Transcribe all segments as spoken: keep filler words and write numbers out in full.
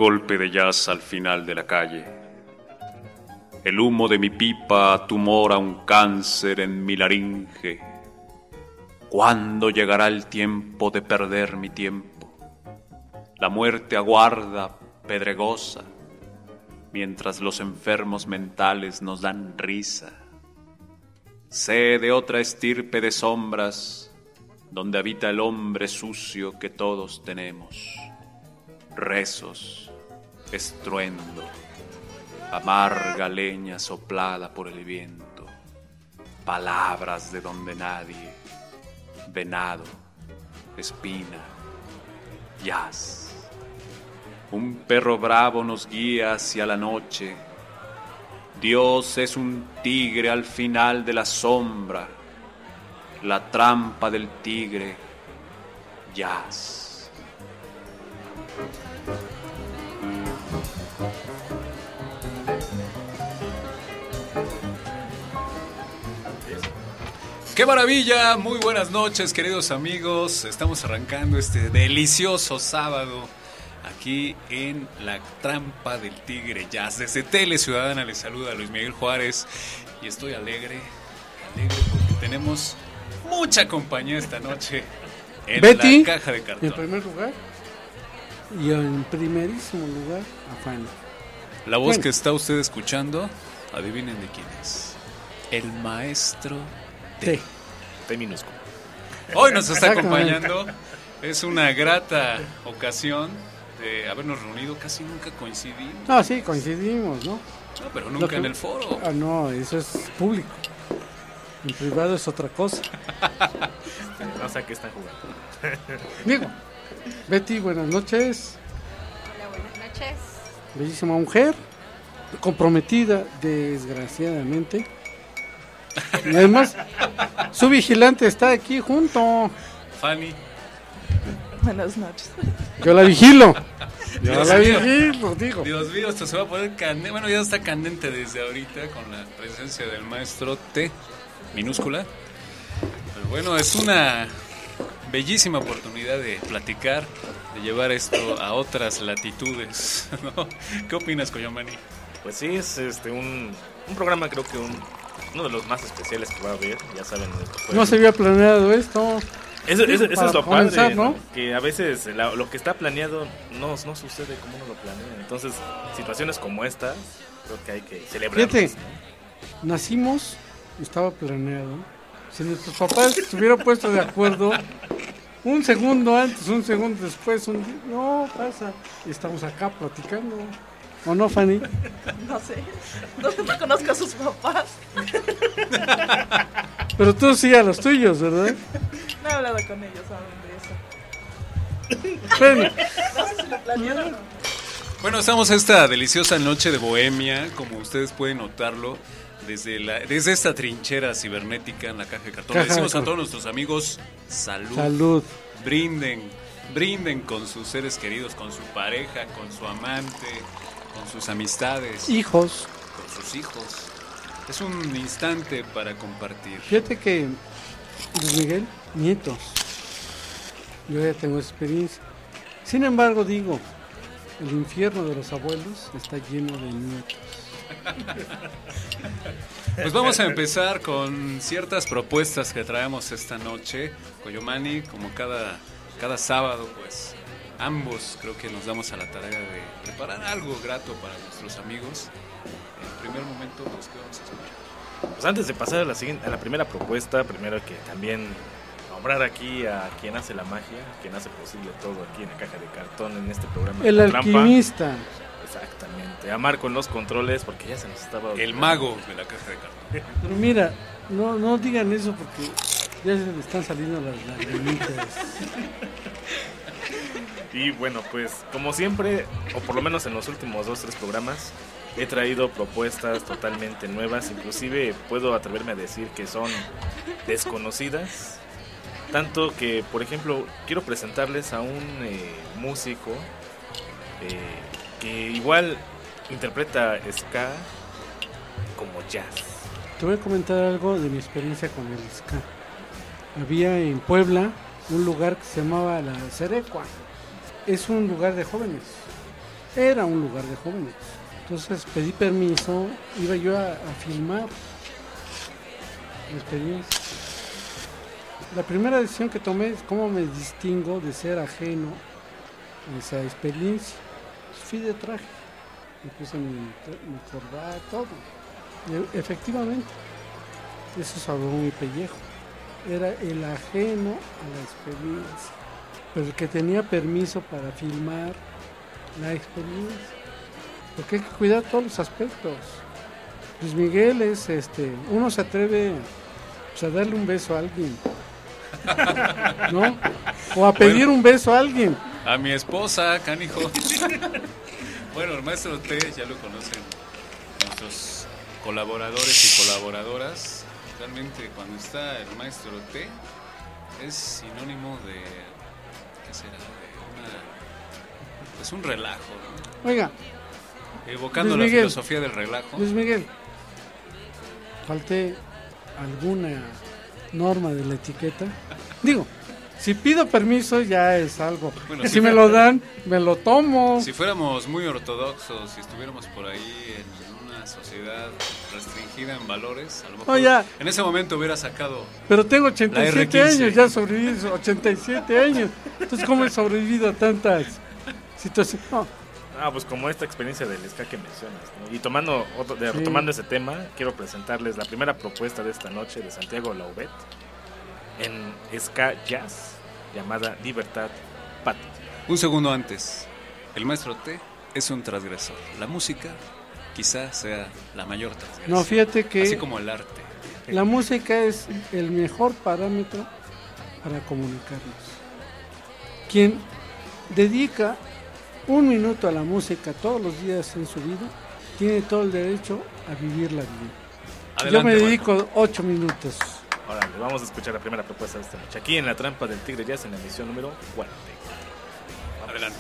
golpe de jazz al final de la calle. El humo de mi pipa tumora un cáncer en mi laringe. ¿Cuándo llegará el tiempo de perder mi tiempo? La muerte aguarda, pedregosa, mientras los enfermos mentales nos dan risa. Sé de otra estirpe de sombras, donde habita el hombre sucio que todos tenemos. Rezos, estruendo, amarga leña soplada por el viento, palabras de donde nadie, venado, espina, jazz. Un perro bravo nos guía hacia la noche. Dios es un tigre al final de la sombra. La trampa del tigre, jazz. ¡Qué maravilla! Muy buenas noches, queridos amigos. Estamos arrancando este delicioso sábado aquí en La Trampa del Tigre Jazz. Desde Tele Ciudadana les saluda Luis Miguel Juárez y estoy alegre, alegre porque tenemos mucha compañía esta noche en Betty, la caja de cartón. En primer lugar, y en primerísimo lugar, a Fanny. La voz bueno. que está usted escuchando, adivinen de quién es. El maestro T. T minúsculo. Hoy nos está acompañando. Es una grata ocasión de habernos reunido. Casi nunca coincidimos. No, sí, coincidimos, ¿no? No, pero nunca que... en el foro. Ah, no, eso es público. En privado es otra cosa. No sé a qué están jugando. Diego, Betty, buenas noches. Hola, buenas noches. Bellísima mujer, comprometida, desgraciadamente. Y además, su vigilante está aquí junto. Fanny. Buenas noches. Yo la vigilo. Yo Dios la mío. vigilo, digo. Dios mío, esto se va a poner candente. Bueno, ya está candente desde ahorita con la presencia del maestro T, minúscula. Pero bueno, es una bellísima oportunidad de platicar, de llevar esto a otras latitudes, ¿no? ¿Qué opinas, Coyomani? Pues sí, es este un, un programa, creo que un, uno de los más especiales que va a haber, ya saben. Esto No se había planeado esto. Eso, eso, eso Para es lo comenzar, padre, ¿no? ¿no? Que a veces la, lo que está planeado no, no sucede como uno lo planea. Entonces, situaciones como esta, creo que hay que celebrar. Fíjate, nacimos, estaba planeado. Si nuestros papás se hubieran puesto de acuerdo un segundo antes, un segundo después, un día, no pasa. Y estamos acá platicando. ¿O no, Fanny? No sé. No, no conozco a sus papás. Pero tú sí a los tuyos, ¿verdad? No he hablado con ellos aún de eso. Bueno, No sé si lo planearon o no. Bueno, estamos esta deliciosa noche de bohemia, como ustedes pueden notarlo, desde, la, desde esta trinchera cibernética en la caja de cartón. Caja Le decimos de a todos nuestros amigos, salud. salud. Brinden, brinden con sus seres queridos, con su pareja, con su amante, con sus amistades, Hijos. con sus hijos. Es un instante para compartir. Fíjate que, Luis Miguel, nietos. Yo ya tengo experiencia. Sin embargo, digo, el infierno de los abuelos está lleno de nietos. Pues vamos a empezar con ciertas propuestas que traemos esta noche. Coyomani, como cada, cada sábado, pues ambos creo que nos damos a la tarea de preparar algo grato para nuestros amigos. En primer momento, pues, ¿qué vamos a escuchar? Pues antes de pasar a la, siguiente, a la primera propuesta, primero que también nombrar aquí a quien hace la magia, quien hace posible todo aquí en la caja de cartón, en este programa. El de La Trampa. alquimista. Exactamente. A Marco en los controles, porque ya se nos estaba... El mago de la caja de cartón. Pero mira, no, no digan eso porque ya se le están saliendo las lagrimitas. Y bueno, pues como siempre, o por lo menos en los últimos dos, tres programas, he traído propuestas totalmente nuevas. Inclusive puedo atreverme a decir que son desconocidas. Tanto que, por ejemplo, quiero presentarles a un eh, músico eh, que igual interpreta ska como jazz. Te voy a comentar algo de mi experiencia con el ska. Había en Puebla un lugar que se llamaba La Cerecua. Es un lugar de jóvenes. era un lugar de jóvenes. Entonces pedí permiso, iba yo a, a filmar la experiencia. La primera decisión que tomé es cómo me distingo de ser ajeno a esa experiencia. Fui de traje, me puse mi, mi corbata, todo. Y efectivamente, eso salvó mi pellejo. Era el ajeno a la experiencia, pero el que tenía permiso para filmar la experiencia. Porque hay que cuidar todos los aspectos. Luis Miguel es, este, uno se atreve pues, a darle un beso a alguien, ¿no? O a pedir bueno, un beso a alguien. A mi esposa, canijo. Bueno, el maestro T ya lo conocen nuestros colaboradores y colaboradoras. Realmente cuando está el maestro T es sinónimo de, ¿qué será? De una, pues un relajo, ¿no? Oiga, evocando la filosofía del relajo. Luis Miguel, falté alguna norma de la etiqueta. Digo, si pido permiso ya es algo. Bueno, si, si me lo dan, me lo tomo. Si fuéramos muy ortodoxos, si estuviéramos por ahí en una sociedad restringida en valores, a lo mejor oh, ya. En ese momento hubiera sacado. Pero tengo ochenta y siete años, ya sobreviví ochenta y siete años. Entonces, ¿cómo he sobrevivido a tantas situaciones? No. Ah, pues como esta experiencia del ska que mencionas, ¿no? Y tomando otro, de, sí. retomando ese tema, quiero presentarles la primera propuesta de esta noche de Santiago Laubet en ska jazz llamada Libertad Patria. Un segundo antes, el maestro T es un transgresor. La música quizá sea la mayor transgresión. No, fíjate que así como el arte. La música es el mejor parámetro para comunicarnos. Quien dedica un minuto a la música todos los días en su vida tiene todo el derecho a vivirla bien. Adelante, yo me dedico bueno. ocho minutos. Ahora vamos a escuchar la primera propuesta de esta noche aquí en La Trampa del Tigre Jazz en la emisión número cuarenta. Adelante.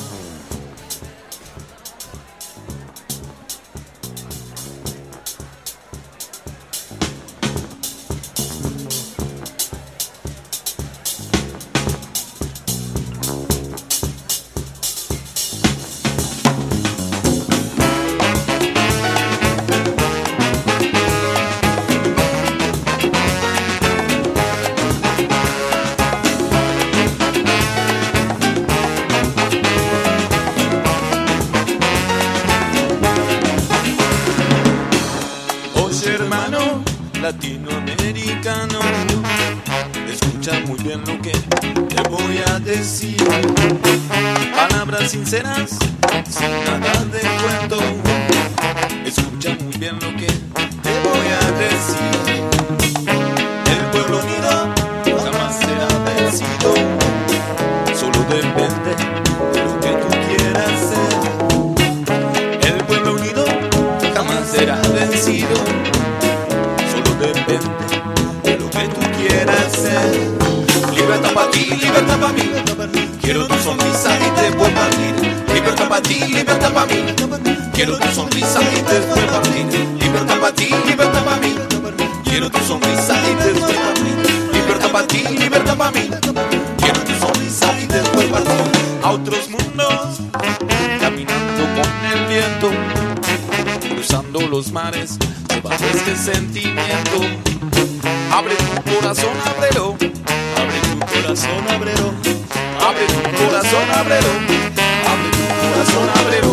Latinoamericano, escucha muy bien lo que te voy a decir. Palabras sinceras, sin nada de cuento. Escucha muy bien lo que te voy a decir. El pueblo unido jamás será vencido. Solo depende de lo que tú quieras ser. El pueblo unido jamás será vencido. Depende de lo que tú quieras ser. Libertad para ti, libertad para mí. Quiero tu sonrisa y te voy a partir. Libertad para ti, libertad para mí. Quiero tu sonrisa y te voy a partir. Libertad para ti, libertad para mí. Quiero tu sonrisa y te voy a partir. Libertad para ti, libertad para mí. Quiero tu sonrisa y te voy a partir. A otros mundos, caminando con el viento, cruzando los mares. Bajo este sentimiento, abre tu corazón, ábrelo, abre tu corazón, ábrelo, abre tu corazón, ábrelo, abre tu corazón, ábrelo.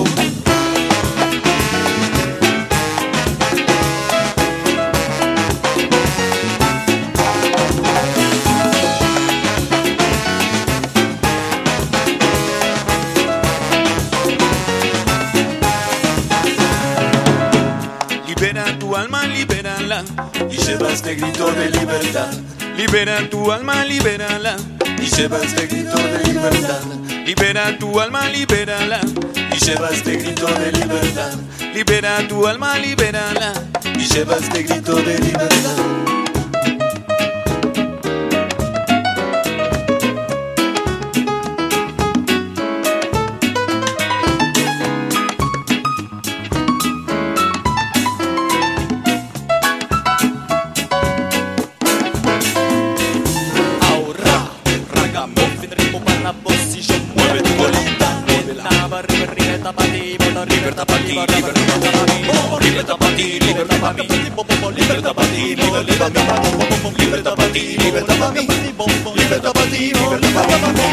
Libera tu alma, libérala y lleva este grito de libertad. Libera tu alma, libérala y lleva este grito de libertad. Libera tu alma, libérala y lleva este grito de libertad. Libera tu alma, libérala y lleva este grito de libertad. Mueve tu colita, mueve la barra, arriba, arriba, tapa. libertad para mí, libertad para ti, libertad para mí, libertad para ti, libertad para mí, libertad para ti, libertad para mí.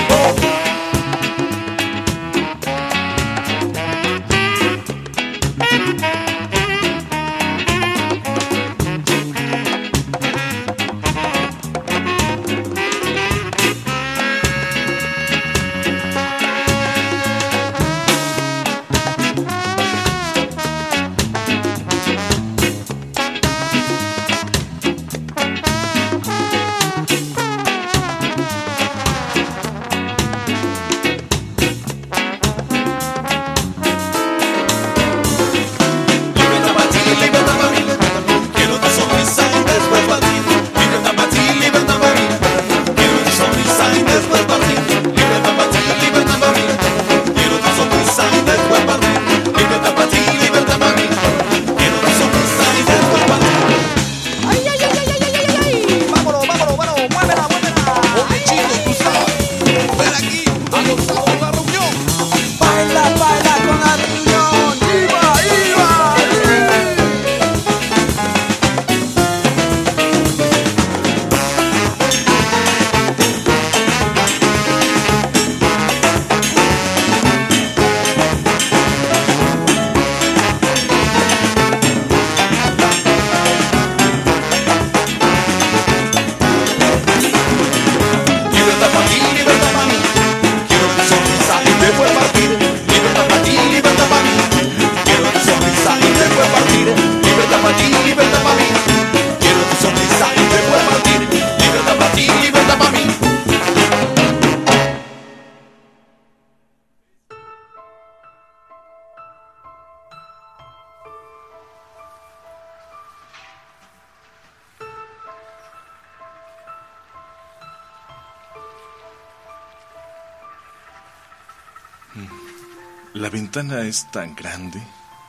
La ventana es tan grande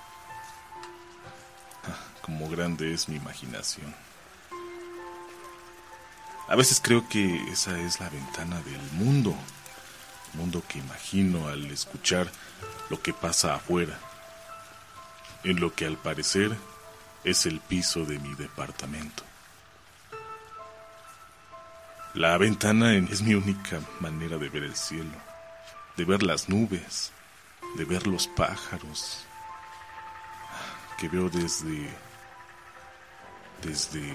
como grande es mi imaginación. A veces creo que esa es la ventana del mundo, mundo que imagino al escuchar lo que pasa afuera, en lo que al parecer es el piso de mi departamento. La ventana es mi única manera de ver el cielo, de ver las nubes, de ver los pájaros que veo desde desde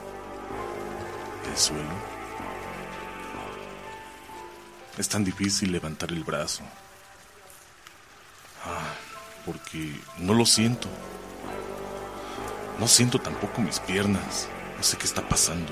el suelo. Es tan difícil levantar el brazo, ah, porque no lo siento. No siento tampoco mis piernas. No sé qué está pasando.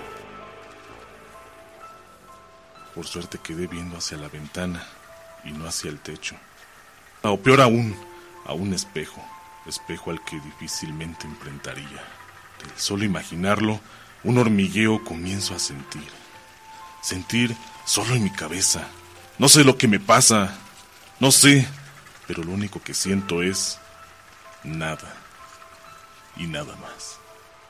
Por suerte quedé viendo hacia la ventana y no hacia el techo. O peor aún, a un espejo, espejo al que difícilmente enfrentaría. De solo imaginarlo, un hormigueo comienzo a sentir. Sentir solo en mi cabeza. No sé lo que me pasa, no sé, pero lo único que siento es nada y nada más.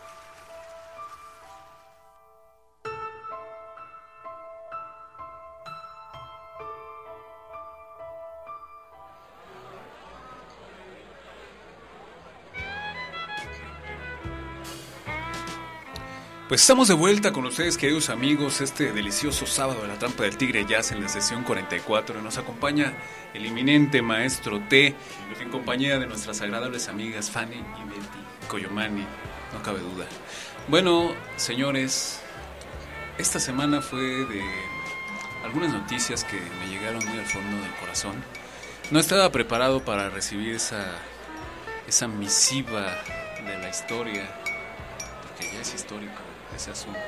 Pues estamos de vuelta con ustedes, queridos amigos, este delicioso sábado de la Trampa del Tigre Jazz en la sesión cuarenta y cuatro. Nos acompaña el eminente maestro T, en compañía de nuestras agradables amigas Fanny y Betty Coyomani, no cabe duda. Bueno, señores, esta semana fue de algunas noticias que me llegaron muy al fondo del corazón. No estaba preparado para recibir esa, esa misiva de la historia, porque ya es histórico ese asunto.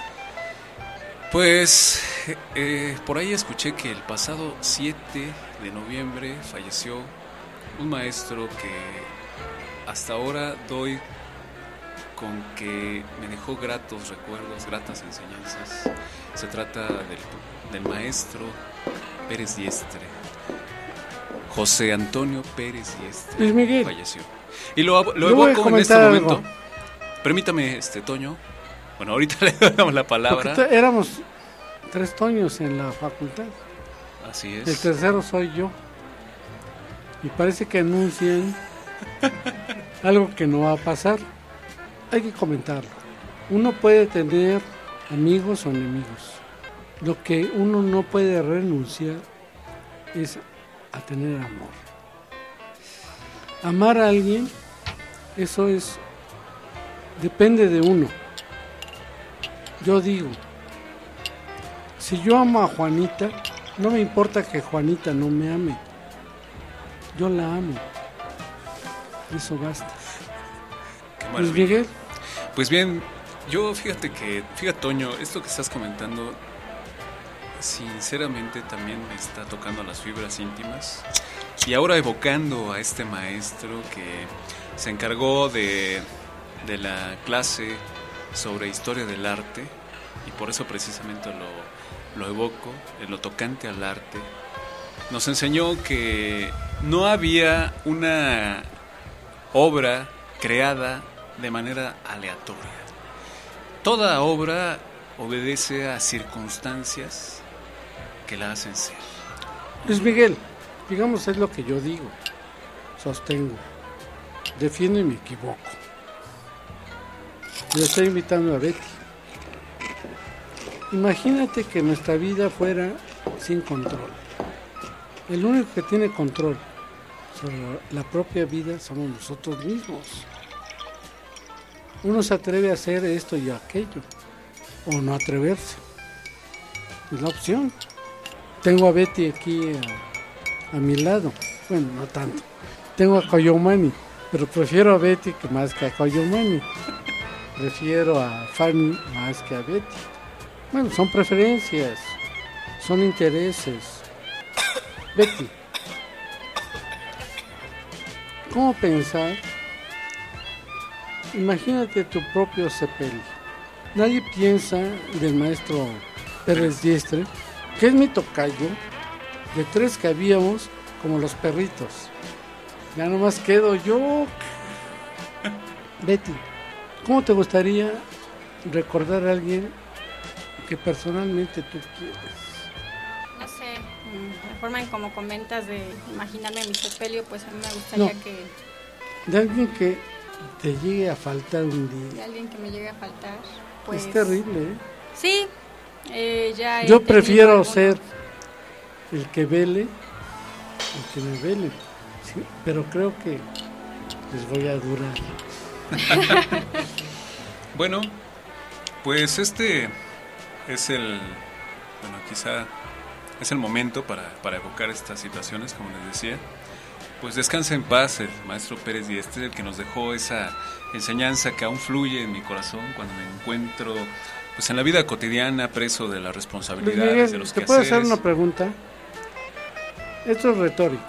Pues eh, por ahí escuché que el pasado siete de noviembre falleció un maestro que hasta ahora doy con que me dejó gratos recuerdos, gratas enseñanzas. Se trata del, del maestro Pérez Diestre, José Antonio Pérez Diestre. Luis Miguel Falleció. Y lo, lo evoco en este momento. Algo. Permítame, este Toño. Bueno, ahorita le damos la palabra. Porque éramos tres Toños en la facultad. Así es. El tercero soy yo. Y parece que anuncian algo que no va a pasar. hay que comentarlo. Uno puede tener amigos o enemigos. Lo que uno no puede renunciar es a tener amor. Amar a alguien, eso es, depende de uno. Yo digo, si yo amo a Juanita, no me importa que Juanita no me ame. Yo la amo. Eso basta. Qué Luis maravilla. Miguel, Pues bien, yo fíjate que, fíjate Toño, esto que estás comentando, sinceramente también me está tocando las fibras íntimas. Y ahora evocando a este maestro que se encargó de, de la clase sobre historia del arte, y por eso precisamente lo, lo evoco, en lo tocante al arte, nos enseñó que no había una obra creada de manera aleatoria. Toda obra obedece a circunstancias que la hacen ser. Luis Miguel, digamos es lo que yo digo, sostengo, defiendo y me equivoco. Le estoy invitando a Betty. Imagínate que nuestra vida fuera sin control. El único que tiene control sobre la propia vida somos nosotros mismos. Uno se atreve a hacer esto y aquello, o no atreverse. Es la opción. Tengo a Betty aquí a, a mi lado. Bueno, no tanto. Tengo a Coyomani, pero prefiero a Betty que más que a Coyomani. Prefiero a Fanny más que a Betty. Bueno, son preferencias, son intereses. Betty, ¿cómo pensar? Imagínate tu propio sepelio. Nadie piensa del maestro Pérez Diestre, que es mi tocayo, de tres que habíamos como los perritos. Ya nomás quedo yo. Betty, ¿cómo te gustaría recordar a alguien que personalmente tú quieres? No sé, la forma en como comentas de imaginarme mi sepelio, pues a mí me gustaría No. que De alguien que te llegue a faltar un de día. alguien que me llegue a faltar, pues Es terrible, ¿eh? sí, eh, ya he Yo tenido prefiero algunos. ser el que vele, el que me vele. Sí, pero creo que les voy a durar. Bueno, pues este es el, bueno, quizá es el momento para, para evocar estas situaciones, como les decía. Pues descansa en paz el maestro Pérez Diestre, el que nos dejó esa enseñanza que aún fluye en mi corazón cuando me encuentro pues en la vida cotidiana, preso de las Luis responsabilidades, de Miguel, los ¿te puedo hacer quehaceres. una pregunta? Esto es retórica.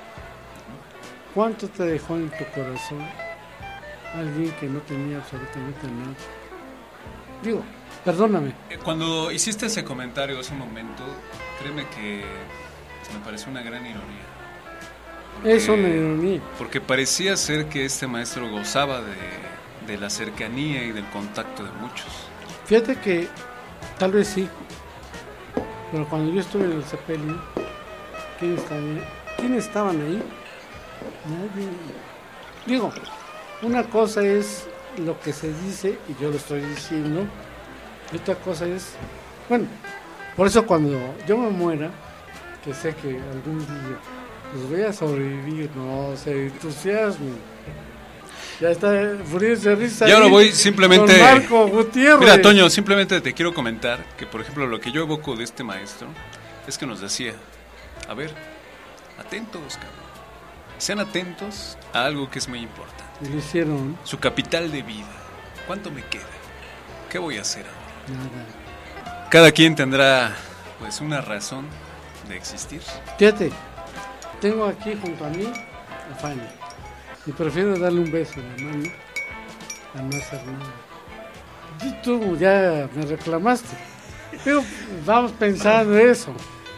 ¿Cuánto te dejó en tu corazón alguien que no tenía absolutamente nada? Digo, perdóname. Eh, Cuando hiciste ese comentario hace un momento, créeme que pues, me pareció una gran ironía. Porque- Es una ironía. Porque parecía ser que este maestro gozaba de, de la cercanía y del contacto de muchos. Fíjate que tal vez sí, pero cuando yo estuve en el sepelio, ¿quién estaba ahí? ¿Quién estaban ahí? Nadie. Digo, una cosa es lo que se dice y yo lo estoy diciendo, y otra cosa es, bueno, por eso cuando yo me muera, que sé que algún día pues voy a sobrevivir, no se entusiasmen. Ya está furiéndose de risa. Yo ahí no voy simplemente... con Marco Gutiérrez. Mira, Toño, simplemente te quiero comentar que, por ejemplo, lo que yo evoco de este maestro es que nos decía, a ver, atentos, cabrón. Sean atentos a algo que es muy importante. Y lo hicieron, Su capital de vida. ¿Cuánto me queda? ¿Qué voy a hacer ahora? nada. Cada quien tendrá, pues, una razón de existir. Fíjate, tengo aquí junto a mí a Fanny. Y prefiero darle un beso en la mano a no hacer nada. Y tú ya me reclamaste. Pero vamos pensando eso.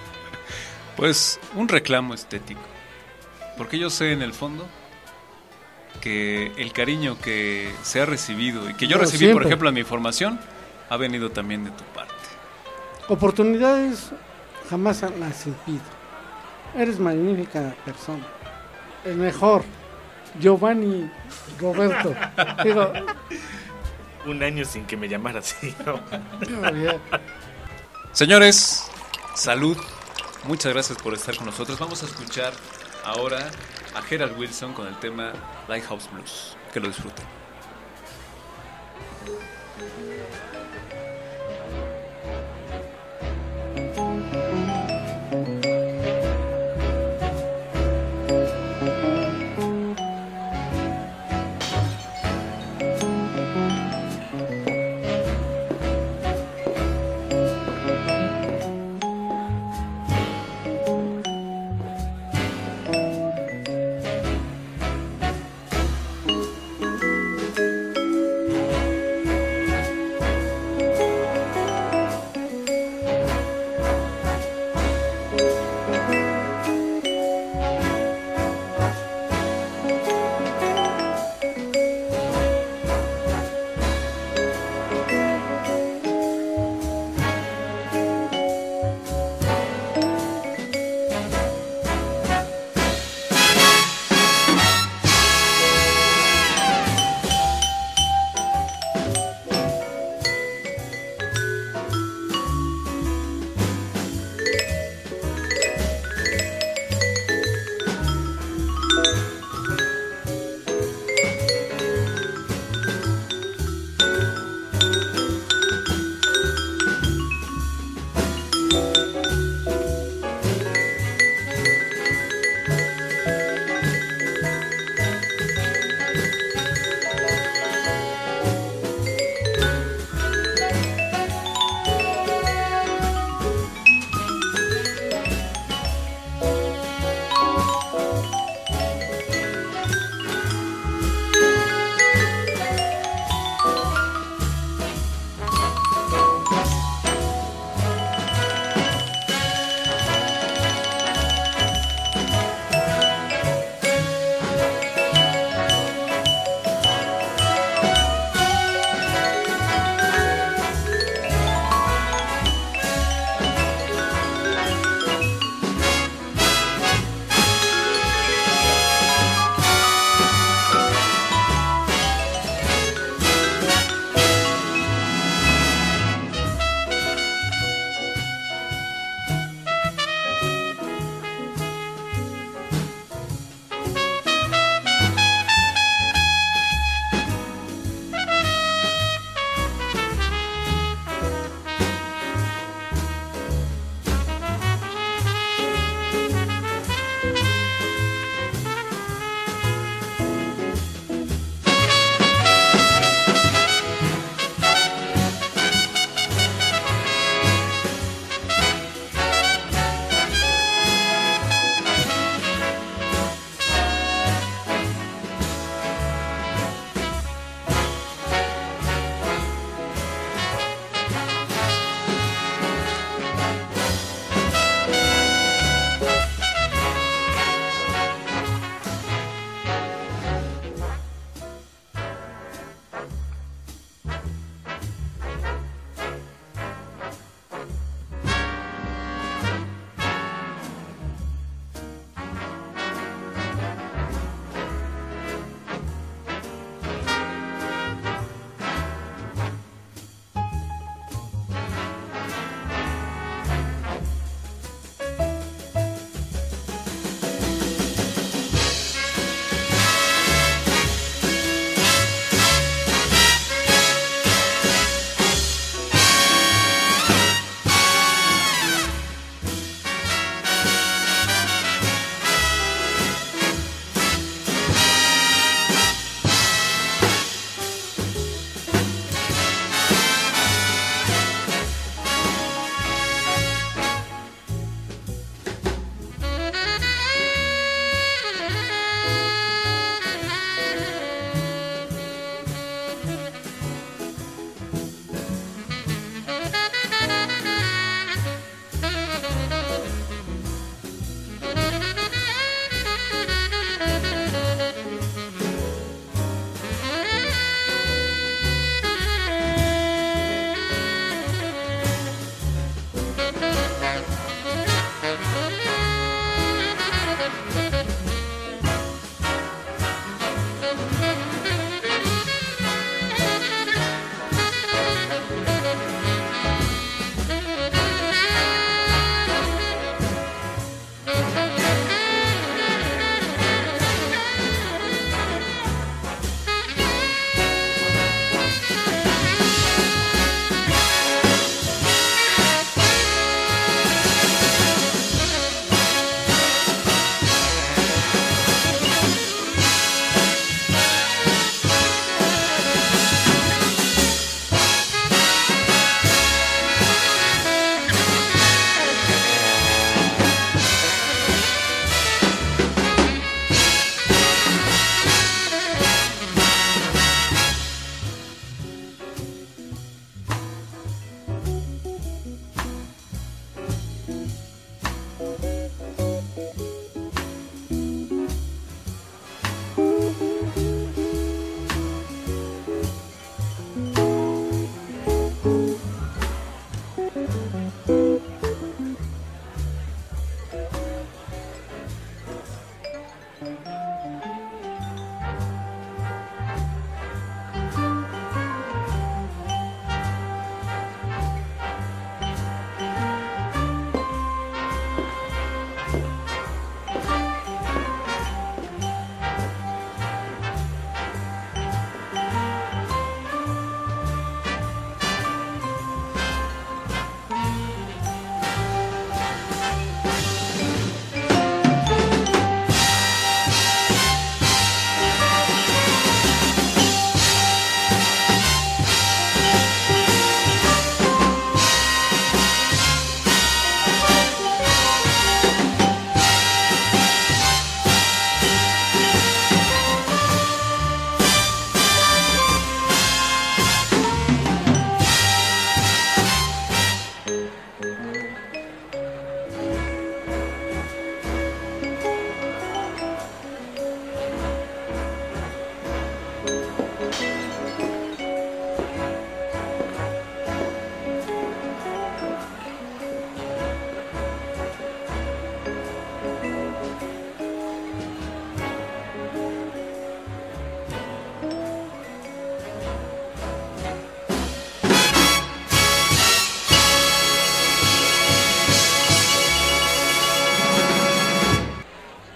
Pues un reclamo estético. Porque yo sé en el fondo que el cariño que se ha recibido y que yo No, recibí, por siempre. ejemplo, en mi formación, ha venido también de tu parte. Oportunidades jamás las impido. Eres magnífica persona. El mejor. Giovanni Roberto. Digo, un año sin que me llamara así, ¿no? Señores, salud. Muchas gracias por estar con nosotros. Vamos a escuchar ahora a Gerald Wilson con el tema Lighthouse Blues. Que lo disfruten.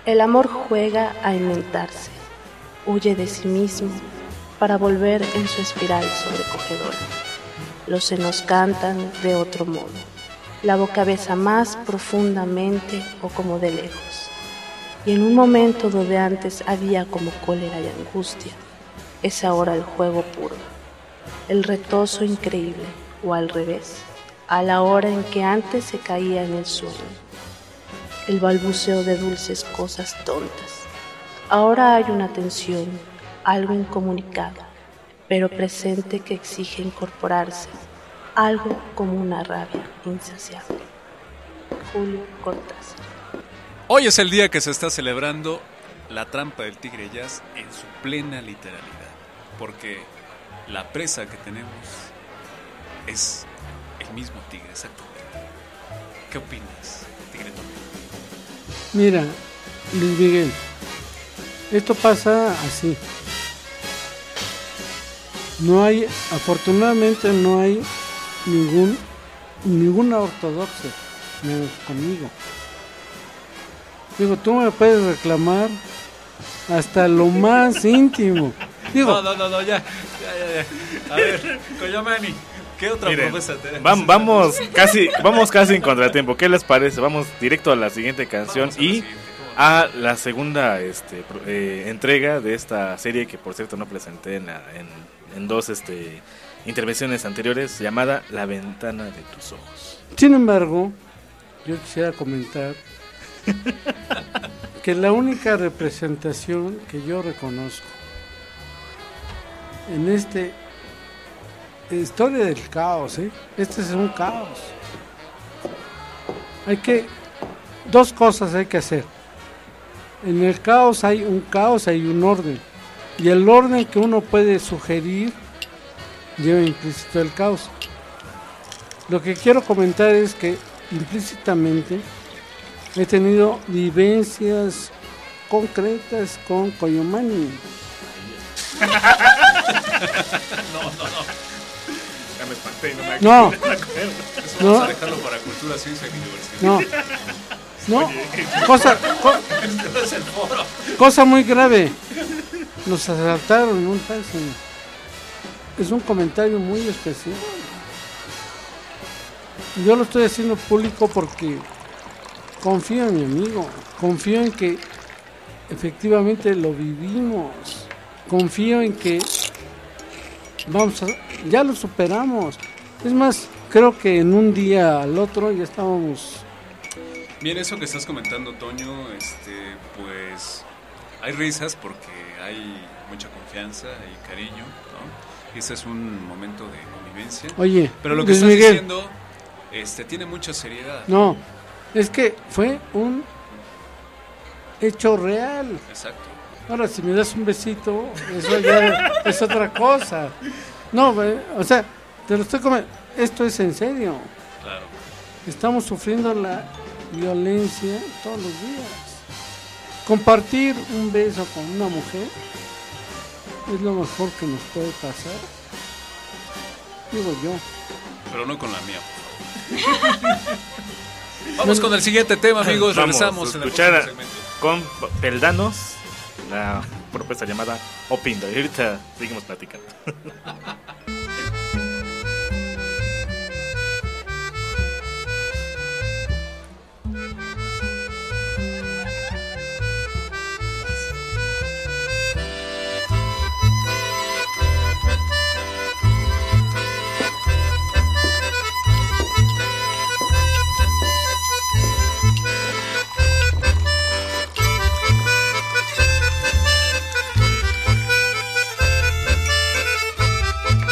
El amor juega a inventarse, huye de sí mismo para volver en su espiral sobrecogedora. Los senos cantan de otro modo, la boca besa más profundamente o como de lejos. Y en un momento donde antes había como cólera y angustia, es ahora el juego puro, el retozo increíble, o al revés, a la hora en que antes se caía en el sueño. El balbuceo de dulces cosas tontas. Ahora hay una tensión, algo incomunicado, pero presente que exige incorporarse, algo como una rabia insaciable. Julio Cortázar. Hoy es el día que se está celebrando la trampa del tigre jazz en su plena literalidad, porque la presa que tenemos es el mismo tigre, exactamente. ¿Qué opinas, tigre Tommy? Mira, Luis Miguel, esto pasa así. No hay, afortunadamente no hay ningún ninguna ortodoxia, menos conmigo. Digo, tú me puedes reclamar hasta lo más íntimo. Digo, no, no, no, no, ya, ya, ya, ya. A ver, Coyamani, ¿qué otra Miren, propuesta tenemos? Vamos, vamos casi, vamos casi en contratiempo. ¿Qué les parece? Vamos directo a la siguiente canción a y siguiente, a la segunda este, pro- eh, entrega de esta serie que por cierto no presenté en, la- en, en dos este, intervenciones anteriores, llamada La Ventana de tus Ojos. sin embargo, yo quisiera comentar que la única representación que yo reconozco en este historia del caos, ¿eh? Este es un caos. Hay que dos cosas hay que hacer. En el caos hay un caos, hay un orden, y el orden que uno puede sugerir lleva implícito el caos. Lo que quiero comentar es que implícitamente he tenido vivencias concretas con Coyomani. Ya me espanté, no me No, Eso no. vamos a dejarlo para Cultura, Ciencia y Universidad. no, no, cosa, co- Este es el foro. cosa muy grave. Nos asaltaron en un taxi. Es un comentario muy especial. Yo lo estoy haciendo público porque confío en mi amigo, confío en que efectivamente lo vivimos, confío en que vamos a, ya lo superamos. Es más, creo que en un día al otro ya estábamos. Bien, eso que estás comentando, Toño, este, pues hay risas porque hay mucha confianza y cariño, ¿no? Ese es un momento de convivencia. Oye, pero lo que Luis estás Miguel, diciendo, este, tiene mucha seriedad. no, es que fue un hecho real. Exacto. Ahora, si me das un besito, eso ya es otra cosa. No, ve, o sea, te lo estoy comentando. Esto es en serio. Claro. Estamos sufriendo la violencia todos los días. Compartir un beso con una mujer es lo mejor que nos puede pasar. Digo yo. Pero no con la mía, por favor. Vamos con el siguiente tema, amigos. Vamos Regresamos a en el escuchar próximo segmento. con Peldanos la propuesta llamada Opindo. Y ahorita seguimos platicando. Thank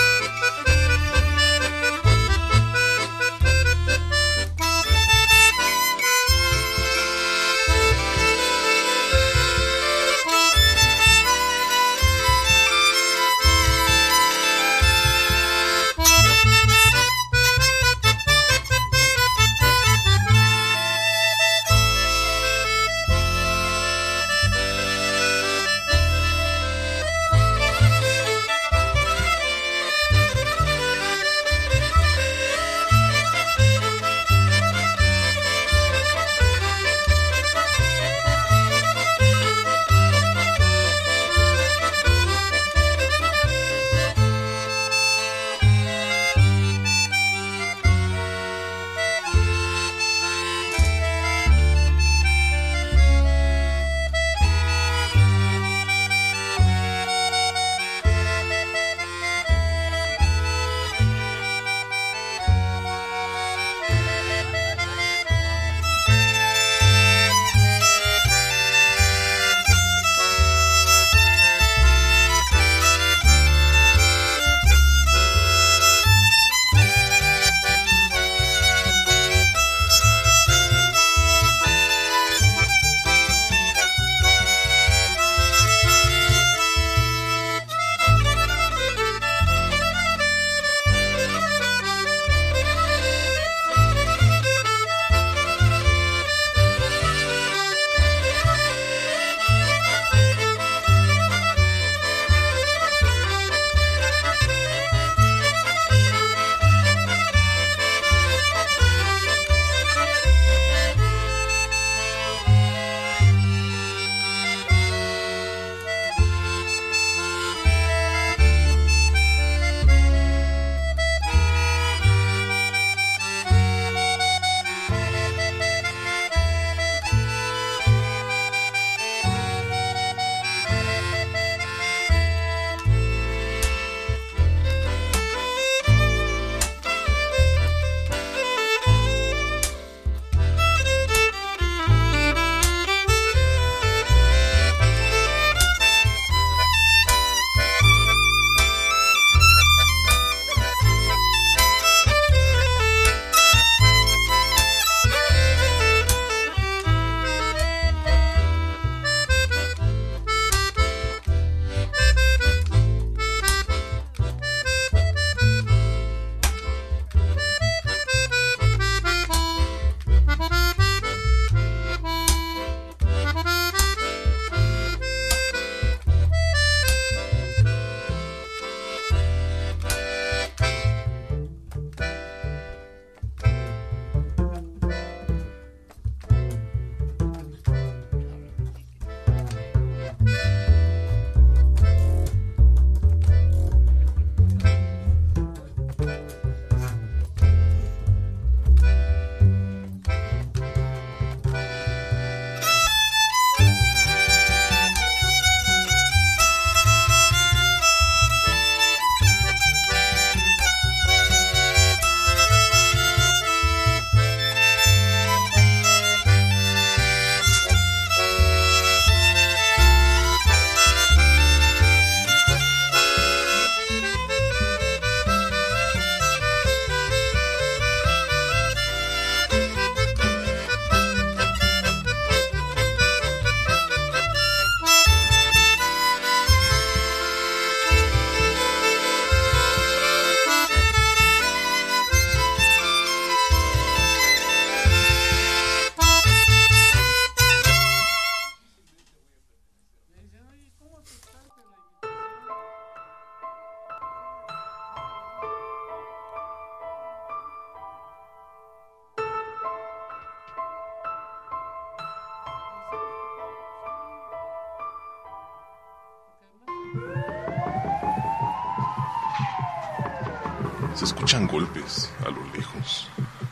Se escuchan golpes a lo lejos.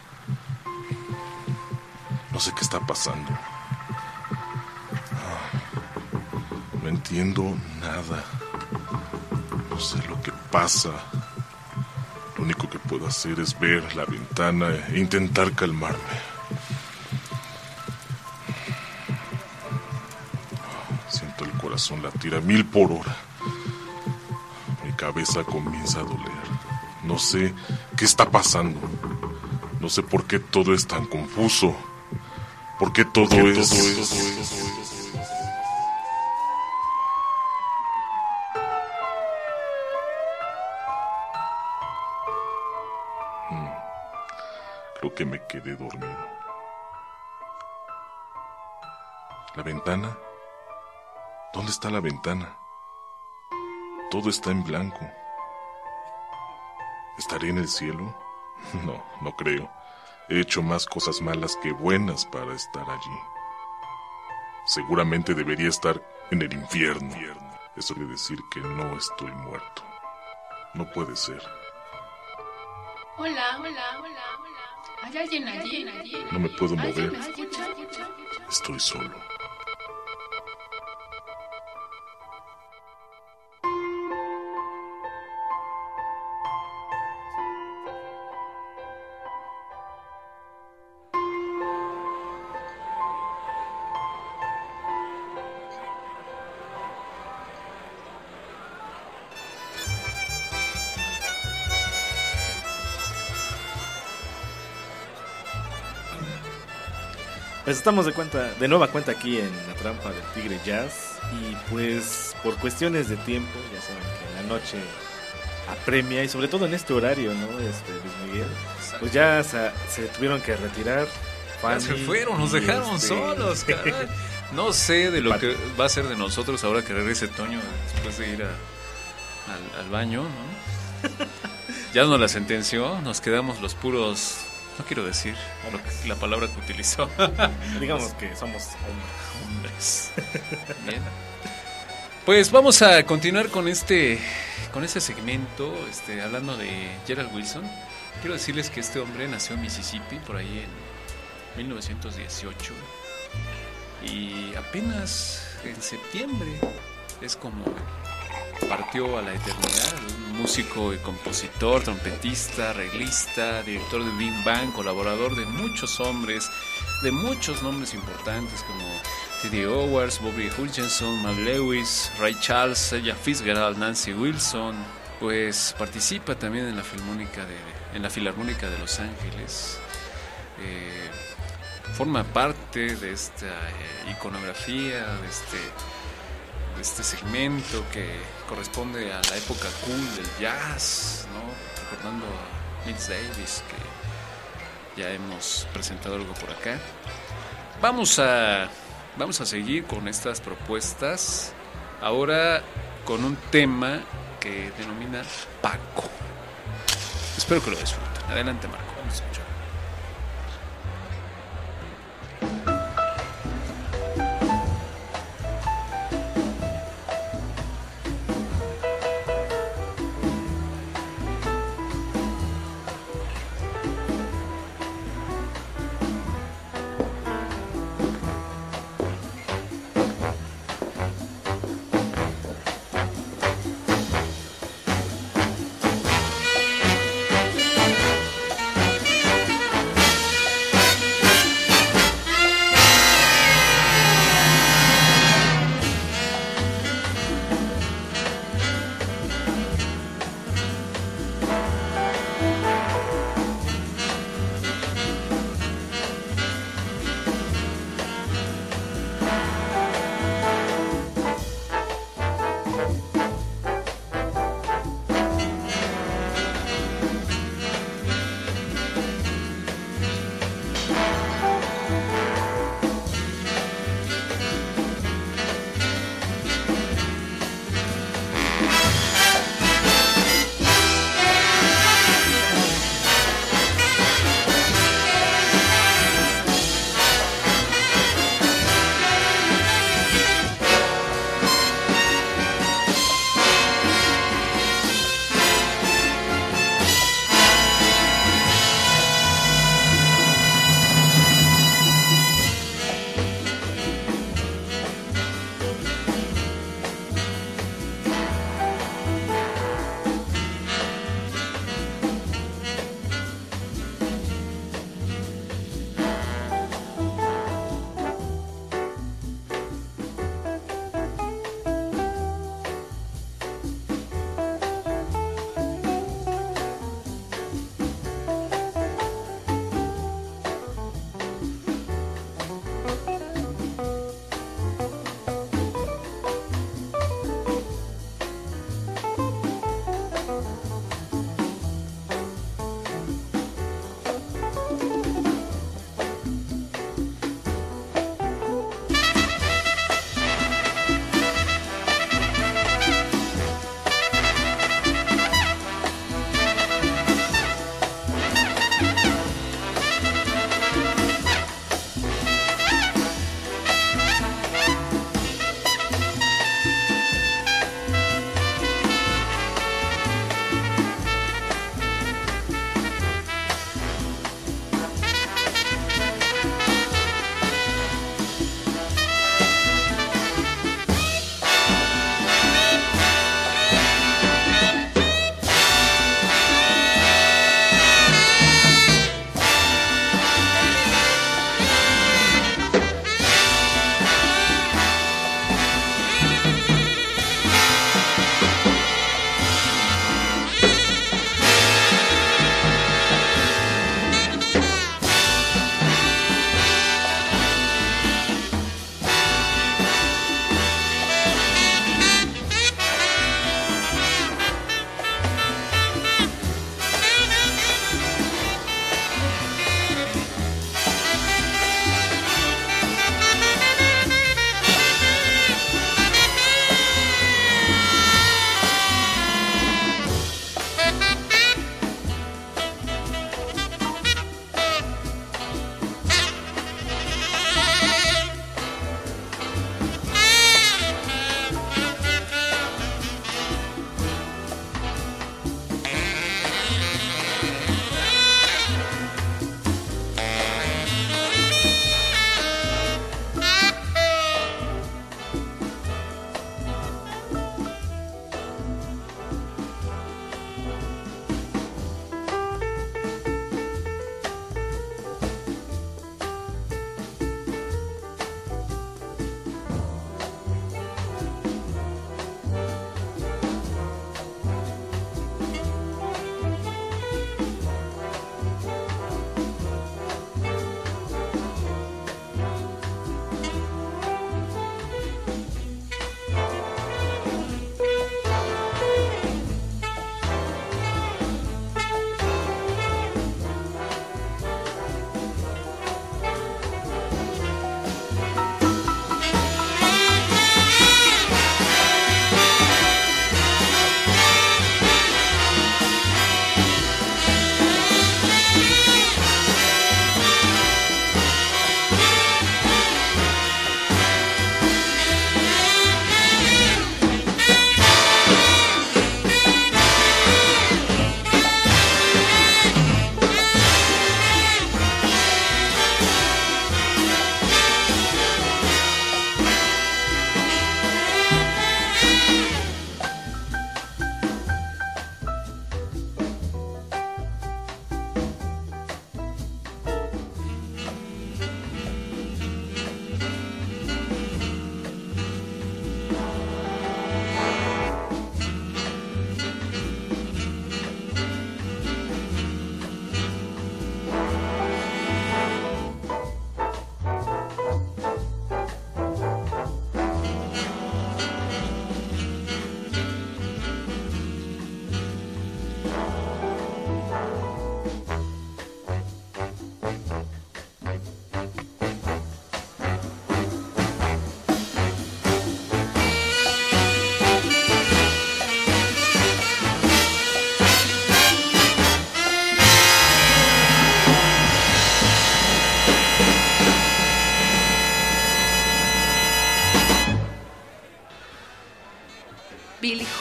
No sé qué está pasando. No entiendo nada. No sé lo que pasa. Lo único que puedo hacer es ver la ventana e intentar calmarme. Siento el corazón latir a mil por hora. Mi cabeza comienza a doler. No sé qué está pasando. No sé por qué todo es tan confuso. ¿Por qué todo, ¿Por qué es... todo es... Hmm. Creo que me quedé dormido. ¿La ventana? ¿Dónde está la ventana? Todo está en blanco. ¿Estaré en el cielo? No, no creo. He hecho más cosas malas que buenas para estar allí. Seguramente debería estar en el infierno. Eso quiere decir que no estoy muerto. No puede ser. Hola, hola, hola, hola. ¿Hay alguien allí? No me puedo mover. ¿Me escucha? Estoy solo. Pues estamos de cuenta, de nueva cuenta aquí en La Trampa del Tigre Jazz. Y pues por cuestiones de tiempo, ya saben que la noche apremia, y sobre todo en este horario, ¿no? Este, Luis Miguel, pues ya se, se tuvieron que retirar. Ya se fueron, nos dejaron este... solos, caray. No sé de lo que va a ser de nosotros ahora que regrese Toño después de ir a, al, al baño, ¿no? Ya nos la sentenció, nos quedamos los puros... No quiero decir lo que, la palabra que utilizó. Digamos que somos hombres. Bien. Pues vamos a continuar con este con este segmento, este, hablando de Gerald Wilson. Quiero decirles que este hombre nació en Mississippi por ahí en mil novecientos dieciocho y apenas en septiembre es como partió a la eternidad. Un músico y compositor, trompetista, arreglista, director de Big Bang, colaborador de muchos hombres, de muchos nombres importantes como T D Owens, Bobby Hutcherson, Mal Lewis, Ray Charles, Ella Fitzgerald, Nancy Wilson. Pues participa también en la Filarmónica de, en la Filarmónica de Los Ángeles. Eh, forma parte de esta eh, iconografía, de este este segmento que corresponde a la época cool del jazz, ¿no? Recordando a Miles Davis, que ya hemos presentado algo por acá. Vamos a vamos a seguir con estas propuestas, ahora con un tema que denomina Paco. Espero que lo disfruten. Adelante, Marco. Vamos a escuchar. Paco.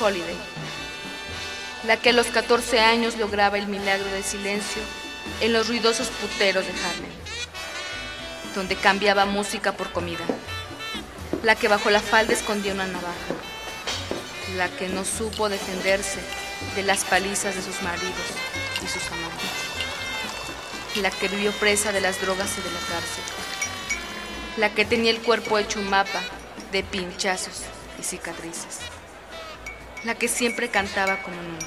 Holiday, la que a los catorce años lograba el milagro del silencio en los ruidosos puteros de Harlem, donde cambiaba música por comida, la que bajo la falda escondía una navaja, la que no supo defenderse de las palizas de sus maridos y sus amantes, la que vivió presa de las drogas y de la cárcel, la que tenía el cuerpo hecho un mapa de pinchazos y cicatrices, la que siempre cantaba como nunca.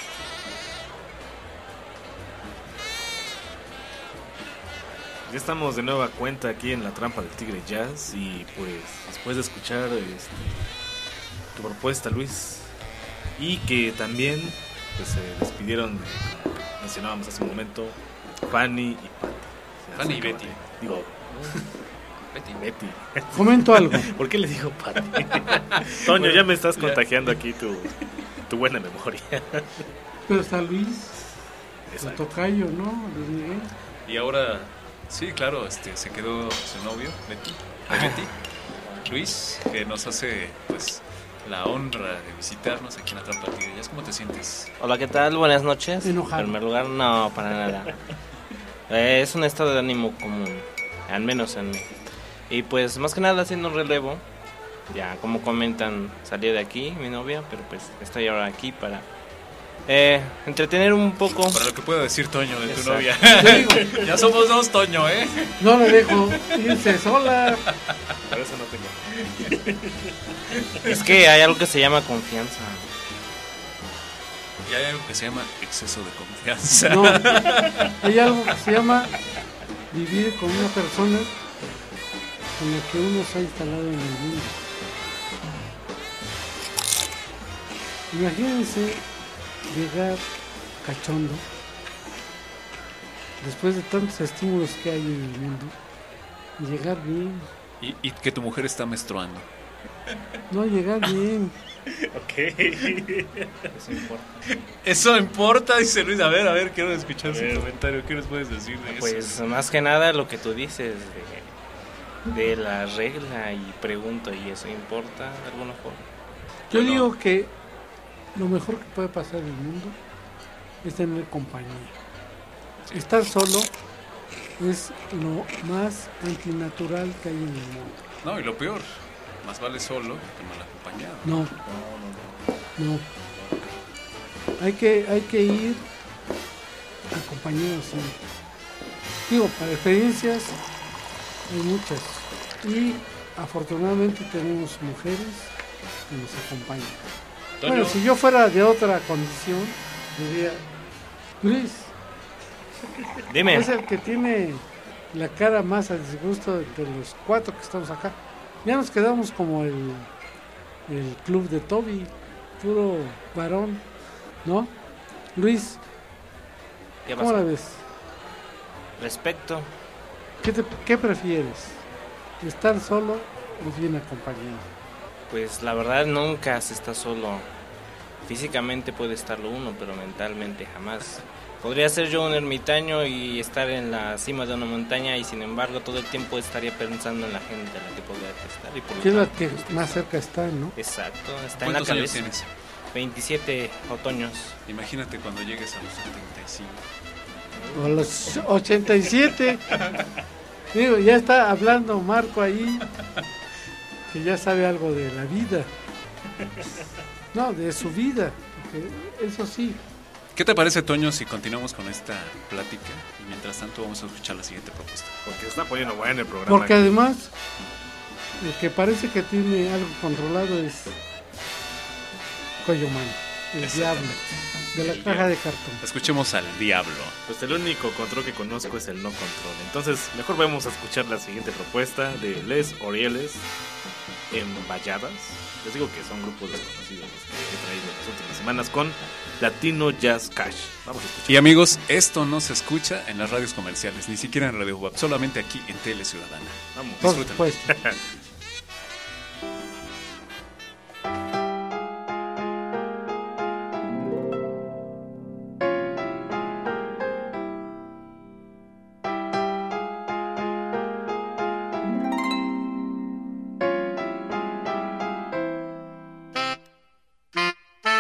Ya estamos de nueva cuenta aquí en La Trampa del Tigre Jazz y pues después de escuchar este, tu propuesta, Luis, y que también pues, se despidieron, como mencionábamos hace un momento, Fanny y Patty. Fanny y Betty. Digo, Betty. Betty. Comento algo. ¿Por qué le digo Patty? Toño, ya me estás contagiando aquí tu, tu buena memoria. Pero está Luis, el Exacto. tocayo, ¿no? Luis Miguel. Y ahora, sí, claro, este, se quedó su novio, Betty, Betty, Luis, que nos hace pues la honra de visitarnos aquí en La Trampa del Tigre Jazz. ¿Cómo te sientes? Hola, ¿qué tal? Buenas noches. Enojado. En primer lugar, no, para nada. Eh, es un estado de ánimo común, al menos en mí. Y pues, más que nada, haciendo un relevo. Ya, como comentan, salí de aquí, mi novia, pero pues estoy ahora aquí para eh, entretener un poco. Para lo que pueda decir Toño de tu Exacto. novia. Ya somos dos, Toño, ¿eh? No le dejo irse sola. Por eso no tengo. Es que hay algo que se llama confianza. Y hay algo que se llama exceso de confianza. No, hay algo que se llama vivir con una persona con la que uno se ha instalado en el mundo. Imagínense llegar cachondo después de tantos estímulos que hay en el mundo y llegar bien. Y, y que tu mujer está menstruando. No, llegar bien. Ok. Eso importa. Eso importa, dice Luis. A ver, a ver, quiero escuchar A su ver. comentario. ¿Qué nos puedes decir de Pues eso? más que nada lo que tú dices de, de la regla y pregunto, ¿y eso importa de alguna forma? Yo Bueno. digo que lo mejor que puede pasar en el mundo es tener compañía. Estar solo es lo más antinatural que hay en el mundo. No, y lo peor, más vale solo que mal acompañado. No, no. Hay que, hay que ir acompañados siempre. Digo, para experiencias hay muchas. Y afortunadamente tenemos mujeres que nos acompañan. Toño. Bueno, si yo fuera de otra condición, diría, Luis, Dime. es el que tiene la cara más a disgusto de los cuatro que estamos acá. Ya nos quedamos como el, el club de Toby, puro varón, ¿no? Luis, ¿Qué ¿cómo pasa? la ves? Respecto, ¿Qué, te- qué prefieres? ¿Estar solo o bien acompañado? pues la verdad nunca se está solo. Físicamente puede estarlo uno, pero mentalmente jamás. Podría ser yo un ermitaño y estar en la cima de una montaña y sin embargo todo el tiempo estaría pensando en la gente a la que podría estar. Y por lo ¿Qué es la tanto, que pues, más cerca está, no? exacto, está en la ¿Cuántos años cabeza. tienes? veintisiete otoños. Imagínate cuando llegues a los setenta y cinco. O los ochenta y siete. Digo, ya está hablando Marco ahí, que ya sabe algo de la vida. No, de su vida. Porque eso sí. ¿Qué te parece, Toño, si continuamos con esta plática? Y mientras tanto vamos a escuchar la siguiente propuesta. Porque se está poniendo bueno el programa. Porque además, el que parece que tiene algo controlado es Coyoman, el diablo, de la El caja diablo. de cartón. Escuchemos al diablo. Pues el único control que conozco es el no control. Entonces, mejor vamos a escuchar la siguiente propuesta de Les Orieles en Valladas. Les digo que son grupos desconocidos los que he traído las últimas semanas con Latino Jazz Cash. Vamos a escuchar. Y amigos, esto no se escucha en las radios comerciales, ni siquiera en Radio Web, solamente aquí en Tele Ciudadana. Vamos. Por Disfrútenlo. supuesto. Thank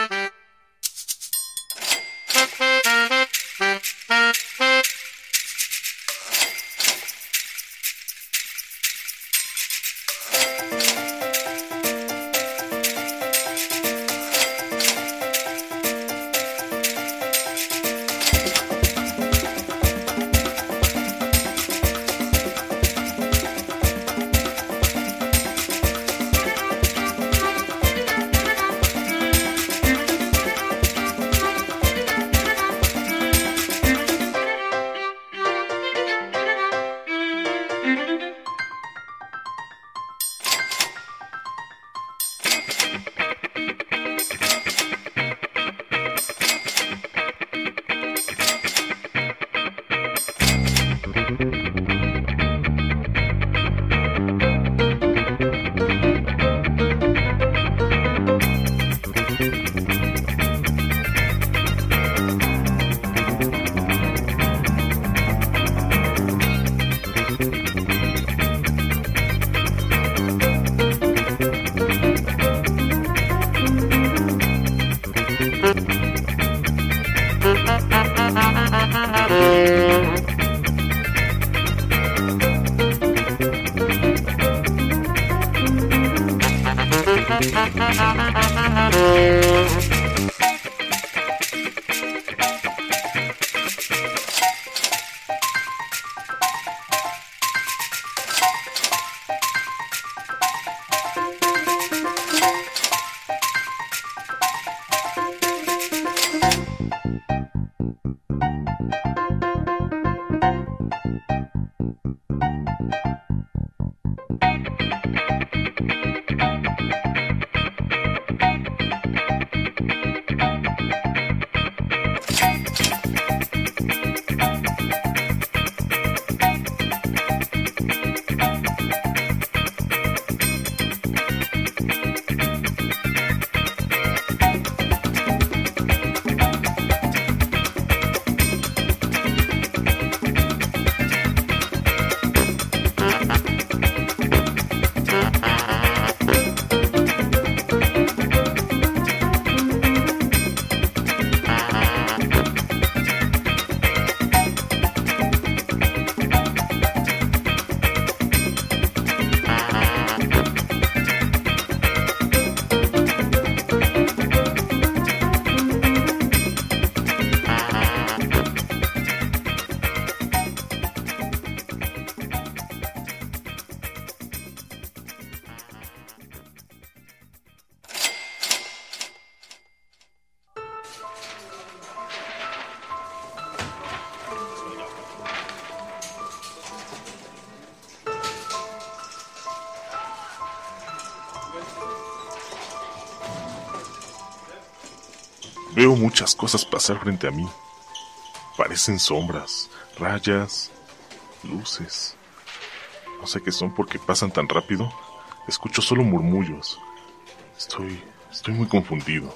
Veo muchas cosas pasar frente a mí. Parecen sombras, rayas, luces. No sé qué son porque pasan tan rápido. Escucho solo murmullos. Estoy, estoy muy confundido.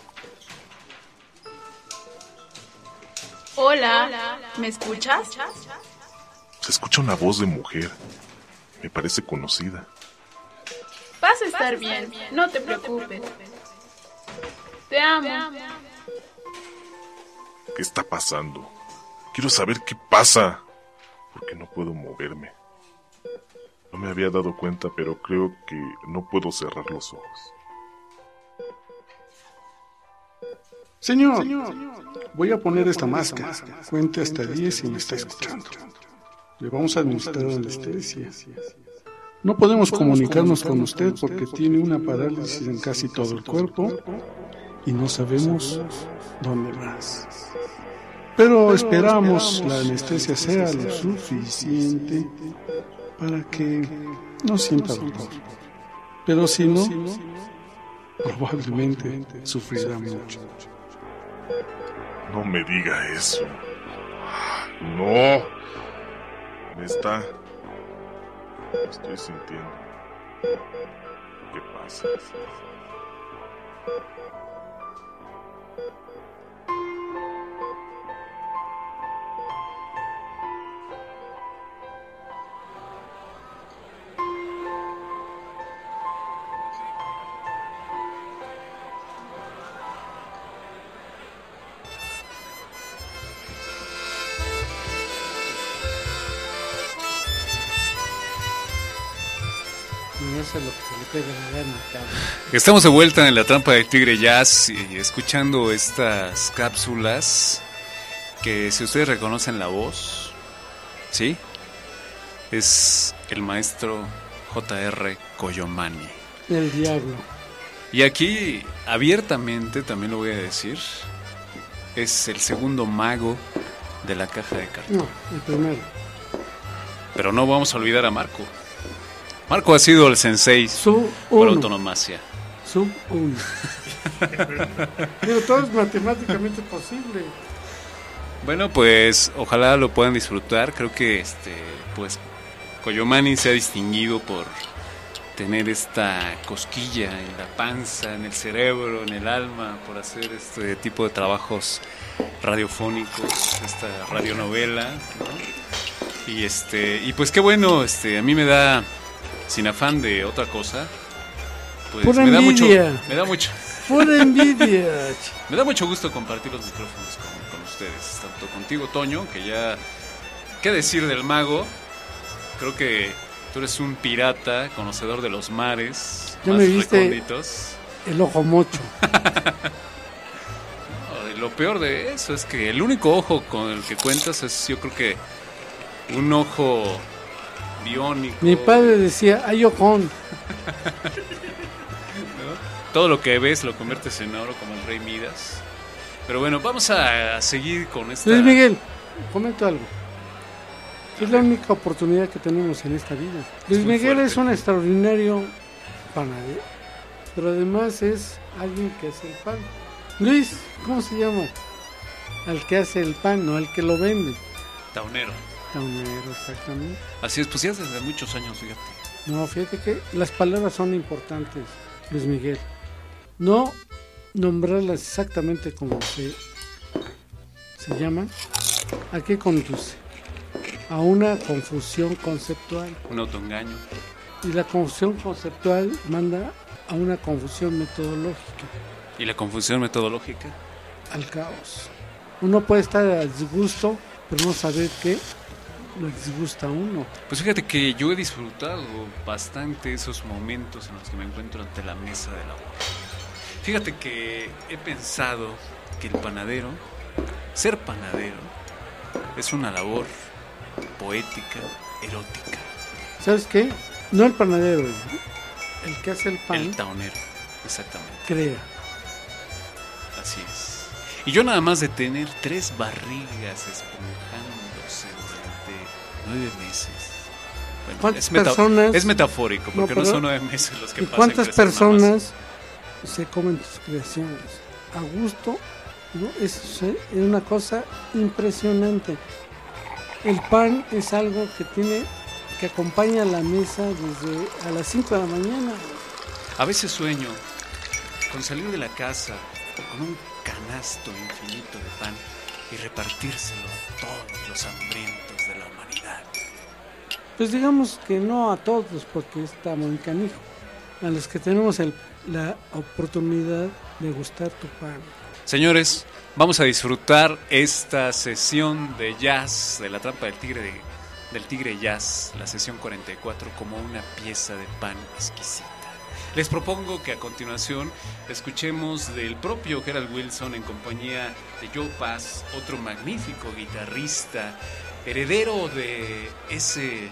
Hola, ¿me escuchas? Se escucha una voz de mujer. Me parece conocida. Vas a estar bien, no te preocupes. Te amo. ¿Qué está pasando? Quiero saber qué pasa. Porque no puedo moverme. No me había dado cuenta, pero creo que no puedo cerrar los ojos. Señor, voy a poner esta máscara. Cuente hasta diez y me está escuchando. Le vamos a administrar anestesia. No podemos comunicarnos con usted porque tiene una parálisis en casi todo el cuerpo y no sabemos dónde más. Pero esperamos la anestesia sea lo suficiente para que no sienta dolor. Pero si no, probablemente sufrirá mucho. No me diga eso. No. Me está... Me estoy sintiendo. ¿Qué pasa? Eso es lo que se le pega la gana, cabrón. Estamos de vuelta en la trampa del Tigre Jazz y escuchando estas cápsulas que, si ustedes reconocen la voz, ¿sí? Es el maestro J R Coyomani. El diablo. Y aquí, abiertamente, también lo voy a decir, es el segundo mago de la caja de cartón. No, el primero. Pero no vamos a olvidar a Marco. Marco ha sido el sensei Sub por uno. autonomacia. Sub uno. Pero todo es matemáticamente posible. Bueno, pues ojalá lo puedan disfrutar. Creo que este, pues Coyomani se ha distinguido por tener esta cosquilla en la panza, en el cerebro, en el alma, por hacer este tipo de trabajos radiofónicos, esta radionovela, ¿no? Y este, y pues qué bueno, este, a mí me da, sin afán de otra cosa, pues Pura me da mucho, envidia. me da mucho, Pura envidia. me da mucho gusto compartir los micrófonos con, con ustedes, tanto contigo, Toño, que ya, qué decir del mago, creo que tú eres un pirata, conocedor de los mares Ya más me viste recónditos. el ojo mocho. No, y lo peor de eso es que el único ojo con el que cuentas es, yo creo que, un ojo biónico. Mi padre decía, ay ojón. ¿No? Todo lo que ves lo conviertes en oro como el rey Midas. Pero bueno, vamos a, a seguir con esta... Luis Miguel, comento algo. Es la única oportunidad que tenemos en esta vida. Luis Miguel es un extraordinario panadero, pero además es alguien que hace el pan. Luis, ¿cómo se llama? Al que hace el pan, no al que lo vende. Taunero. Taunero, exactamente. Así es, pues ya desde muchos años, fíjate. No, fíjate que las palabras son importantes, Luis Miguel. No nombrarlas exactamente como se, se llaman. ¿A qué conduce? A una confusión conceptual. Un autoengaño. Y la confusión conceptual manda a una confusión metodológica. ¿Y la confusión metodológica? Al caos. Uno puede estar a disgusto, pero no saber qué lo disgusta a uno. Pues fíjate que yo he disfrutado bastante esos momentos en los que me encuentro ante la mesa de labor. Fíjate que he pensado que el panadero, ser panadero, es una labor poética, erótica. ¿Sabes qué? No el panadero, el que hace el pan. El taunero, exactamente. Crea. Así es. Y yo nada más de tener tres barrigas esponjándose durante nueve meses. Bueno, ¿Cuántas es, meta- personas? es metafórico, porque no, no, no son nueve meses los que ¿y pasan. cuántas personas se comen tus creaciones? A gusto, ¿no? Es, es una cosa impresionante. El pan es algo que tiene, que acompaña a la mesa desde a las cinco de la mañana. A veces sueño con salir de la casa con un canasto infinito de pan y repartírselo a todos los hambrientos de la humanidad. Pues digamos que no a todos, porque está muy canijo. A los que tenemos el, la oportunidad de gustar tu pan. Señores, vamos a disfrutar esta sesión de jazz de la trampa del tigre de, del tigre jazz, la sesión cuarenta y cuatro, como una pieza de pan exquisita. Les propongo que a continuación escuchemos del propio Gerald Wilson en compañía de Joe Pass, otro magnífico guitarrista, heredero de ese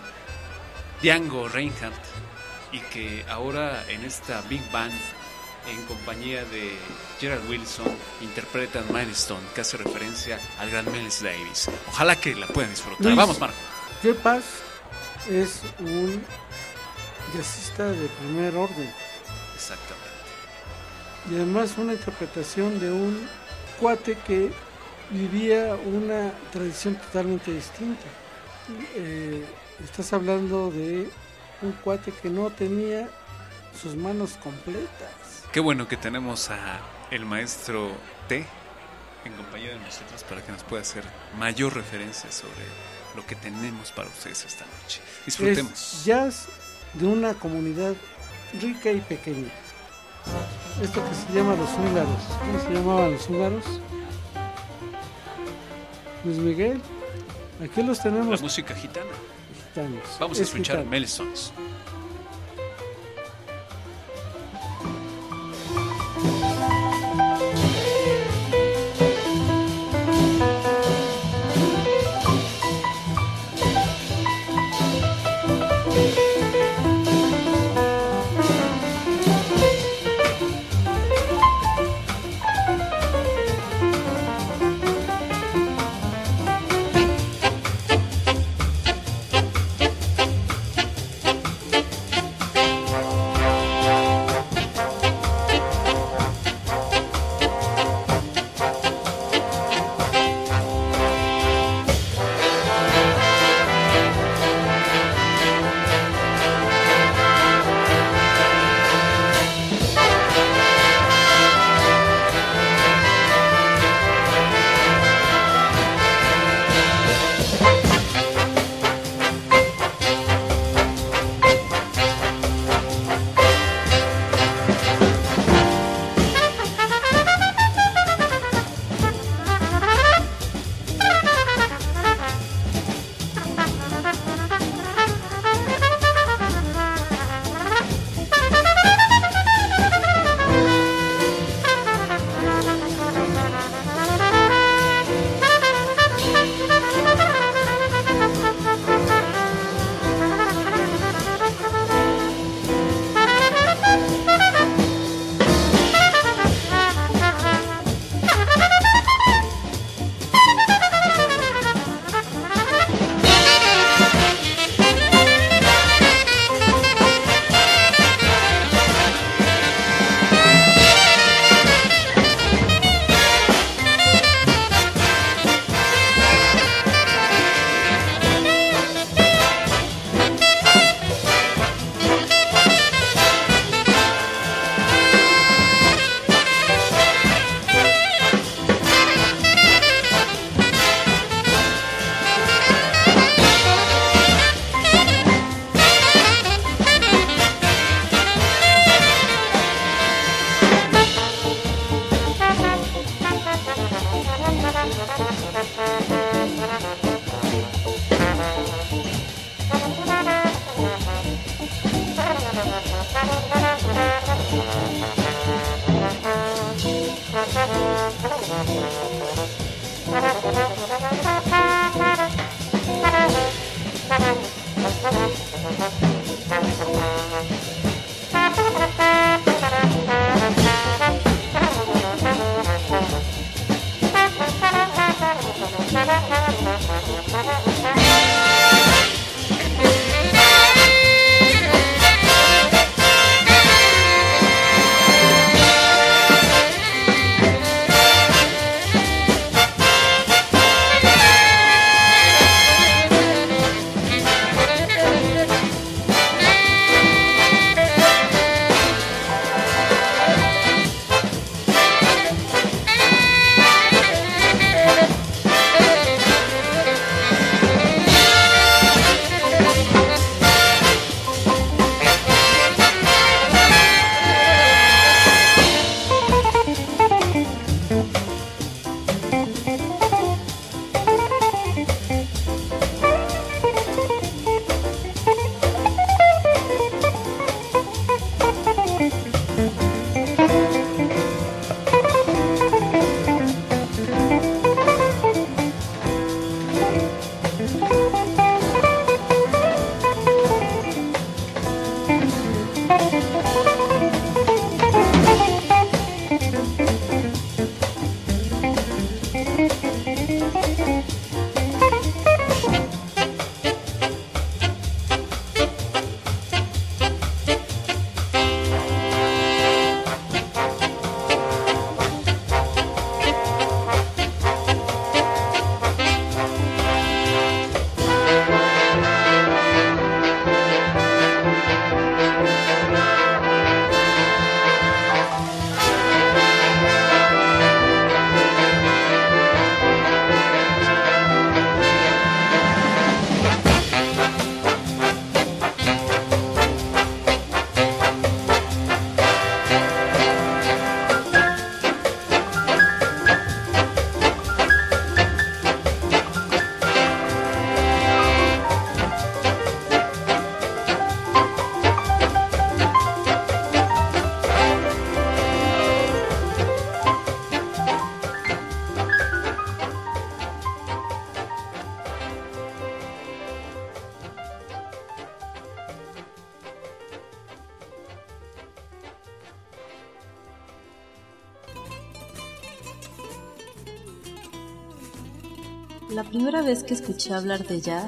Django Reinhardt, y que ahora en esta Big Band, en compañía de Gerald Wilson, interpretan Milestone, que hace referencia al gran Miles Davis. Ojalá que la puedan disfrutar. Luis, Vamos, Marco. Joe Pass es un jazzista de primer orden. Exactamente. Y además una interpretación de un cuate que vivía una tradición totalmente distinta. Eh, estás hablando de un cuate que no tenía sus manos completas. Qué bueno que tenemos a el maestro T en compañía de nosotros para que nos pueda hacer mayor referencia sobre lo que tenemos para ustedes esta noche. Disfrutemos. Es jazz de una comunidad rica y pequeña. Esto que se llama los húngaros. ¿Cómo se llamaban los húngaros? Luis Miguel. Aquí los tenemos. La música gitana. Gitanos. Vamos a Es escuchar gitano. Milestones. Thank La primera vez que escuché hablar de jazz,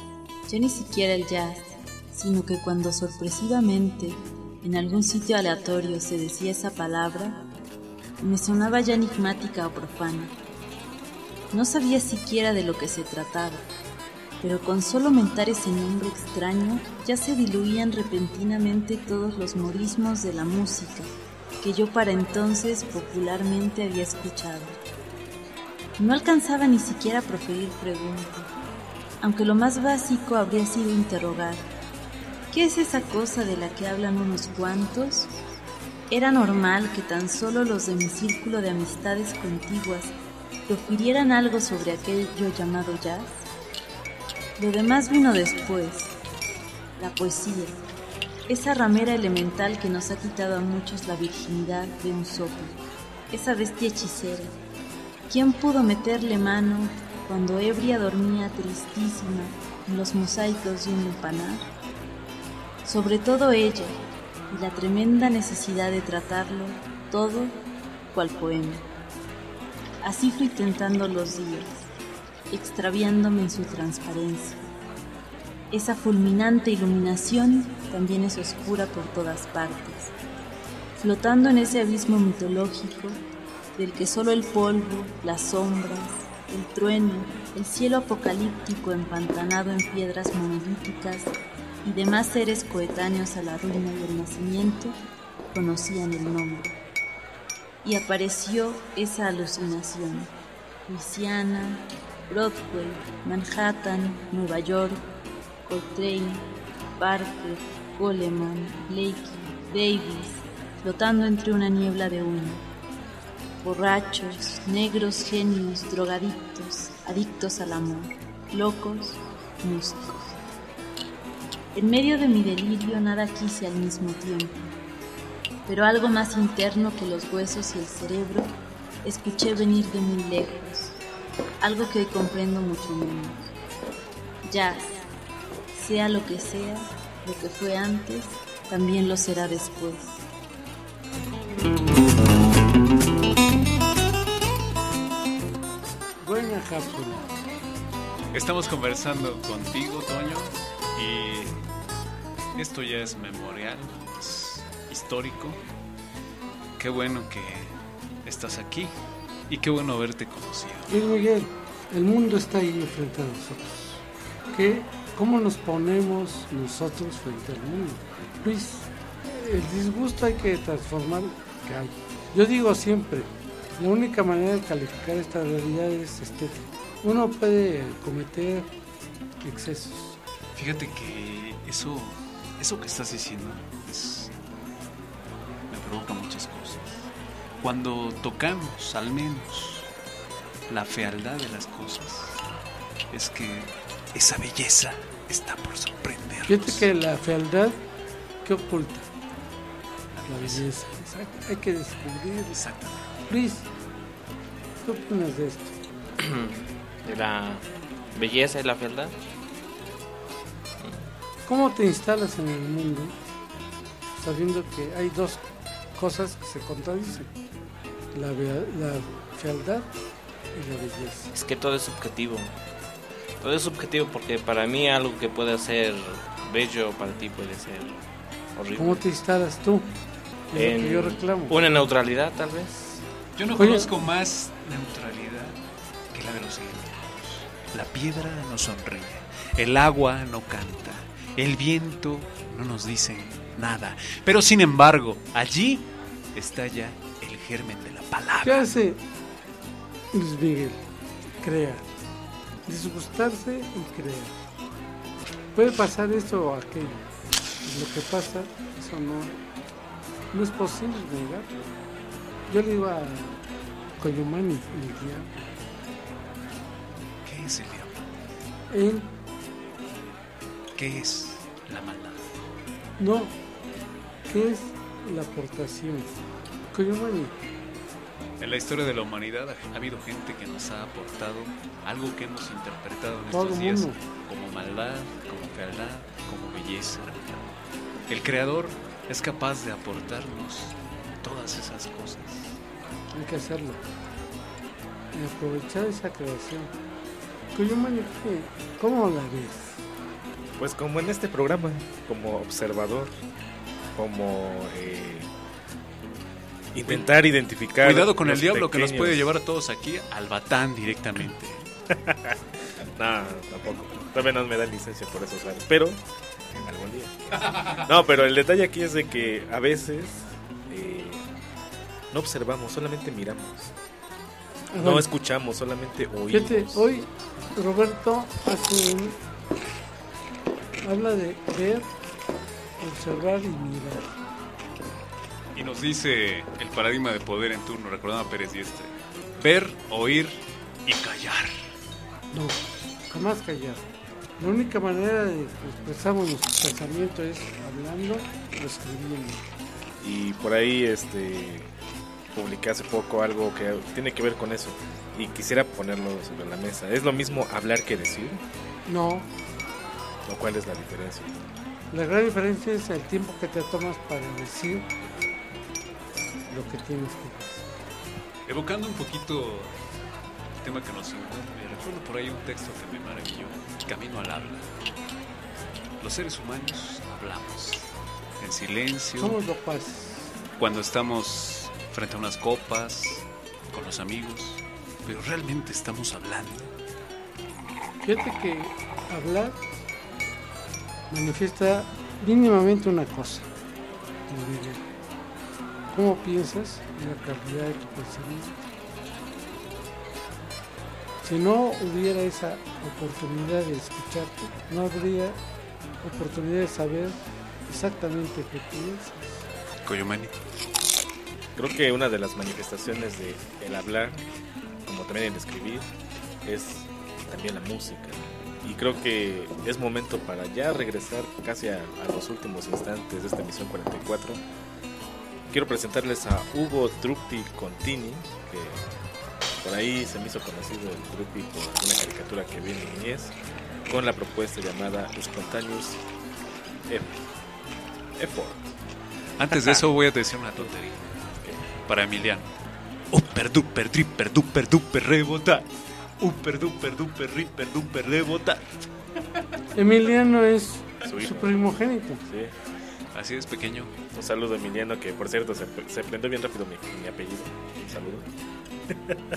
ya ni siquiera el jazz, sino que cuando sorpresivamente en algún sitio aleatorio se decía esa palabra, me sonaba ya enigmática o profana. No sabía siquiera de lo que se trataba, pero con solo mentar ese nombre extraño ya se diluían repentinamente todos los modismos de la música que yo para entonces popularmente había escuchado. No alcanzaba ni siquiera a proferir pregunta, aunque lo más básico habría sido interrogar: ¿qué es esa cosa de la que hablan unos cuantos? Era normal que tan solo los de mi círculo de amistades contiguas profirieran algo sobre aquello llamado jazz. Lo demás vino después: la poesía, esa ramera elemental que nos ha quitado a muchos la virginidad de un soplo, esa bestia hechicera. ¿Quién pudo meterle mano cuando ebria dormía tristísima en los mosaicos de un empanar? Sobre todo ella y la tremenda necesidad de tratarlo todo cual poema. Así fui tentando los días, extraviándome en su transparencia. Esa fulminante iluminación también es oscura por todas partes, flotando en ese abismo mitológico del que solo el polvo, las sombras, el trueno, el cielo apocalíptico empantanado en piedras monolíticas y demás seres coetáneos a la ruina y el nacimiento conocían el nombre. Y apareció esa alucinación: Luisiana, Broadway, Manhattan, Nueva York, Coltrane, Parker, Coleman, Blakey, Davis, flotando entre una niebla de humo. Borrachos, negros genios, drogadictos, adictos al amor, locos, músicos. En medio de mi delirio nada quise al mismo tiempo, pero algo más interno que los huesos y el cerebro escuché venir de muy lejos, algo que hoy comprendo mucho menos. Jazz, sea lo que sea, lo que fue antes, también lo será después. Buena cápsula. Estamos conversando contigo, Toño, y esto ya es memorial, es histórico. Qué bueno que estás aquí y qué bueno haberte conocido. Luis Miguel, el mundo está ahí frente a nosotros. ¿Qué? ¿Cómo nos ponemos nosotros frente al mundo? Luis, el disgusto hay que transformar que hay. Yo digo siempre, la única manera de calificar esta realidad es estética. Uno puede cometer excesos. Fíjate que eso, eso que estás diciendo es, me provoca muchas cosas. Cuando tocamos, al menos, la fealdad de las cosas, es que esa belleza está por sorprendernos. Fíjate que la fealdad, ¿qué oculta? La belleza. Exacto. Hay que descubrir. Exactamente. Luis, ¿qué opinas de esto? De la belleza y la fealdad. ¿Cómo te instalas en el mundo sabiendo que hay dos cosas que se contradicen? La, la fealdad y la belleza. Es que todo es subjetivo. Todo es subjetivo porque para mí algo que puede ser bello para ti puede ser horrible. ¿Cómo te instalas tú? Es en lo que yo reclamo. Una neutralidad, tal vez. Yo no Oye, conozco más neutralidad que la de los elementos. La piedra no sonríe, el agua no canta, el viento no nos dice nada. Pero sin embargo, allí está ya el germen de la palabra. ¿Qué hace Luis Miguel? Crea. Disgustarse y crear. Puede pasar esto o aquello. Lo que pasa, eso no, no es posible negarlo. Yo le digo a Coyomani, el diablo. ¿Qué es el diablo? Él, ¿Qué es la maldad? no. ¿Qué es la aportación? Coyomani. En la historia de la humanidad ha habido gente que nos ha aportado algo que hemos interpretado en Todo estos el días mundo. como maldad, como fealdad, como belleza. El Creador es capaz de aportarnos todas esas cosas. Hay que hacerlo. Y aprovechar esa creación. Coyomani, ¿qué? ¿Cómo la ves? Pues como en este programa, como observador, como eh, intentar identificar. Cuidado con el los diablo que nos pequeños- puede llevar a todos aquí al batán directamente. No, tampoco. Todavía no me dan licencia por esos lados, pero algún día. No, pero el detalle aquí es de que a veces eh, no observamos, solamente miramos. Ah, No bueno. escuchamos, solamente oímos. Fíjate, hoy Roberto hace un, habla de ver, observar y mirar. Y nos dice el paradigma de poder en turno, recordando a Pérez Diestre: ver, oír y callar. No, jamás callar. La única manera de que expresamos nuestro pensamiento es hablando o escribiendo. Y por ahí este publiqué hace poco algo que tiene que ver con eso y quisiera ponerlo sobre la mesa. ¿Es lo mismo hablar que decir? No, ¿O cuál es la diferencia? la gran diferencia es el tiempo que te tomas para decir lo que tienes que decir. Evocando un poquito el tema que nos incumbe, recuerdo por ahí un texto que me maravilló: Camino al habla. Los seres humanos hablamos en silencio, Somos locuaces. cuando estamos frente a unas copas, con los amigos, pero realmente estamos hablando. Fíjate que hablar manifiesta mínimamente una cosa. ¿Cómo piensas en la calidad de tu pensamiento? Si no hubiera esa oportunidad de escucharte, no habría oportunidad de saber exactamente qué piensas. Coyomani. Creo que una de las manifestaciones de el hablar, como también el escribir, es también la música. Y creo que es momento para ya regresar casi a, a los últimos instantes de esta emisión cuarenta y cuatro quiero presentarles a Ugo Drupi Contini, que por ahí se me hizo conocido el Drupi por una caricatura que vi en mi niñez, con la propuesta llamada Spontaneous Effort. Antes de eso voy a decir una tontería. Para Emiliano. Super duper triper duper duper rebota. Super duper duper ripper duper rebota. Emiliano es Su hijo. su primogénito. Sí. Así es, pequeño. Un saludo a Emiliano, que por cierto se, se aprendió bien rápido mi, mi apellido. Un saludo.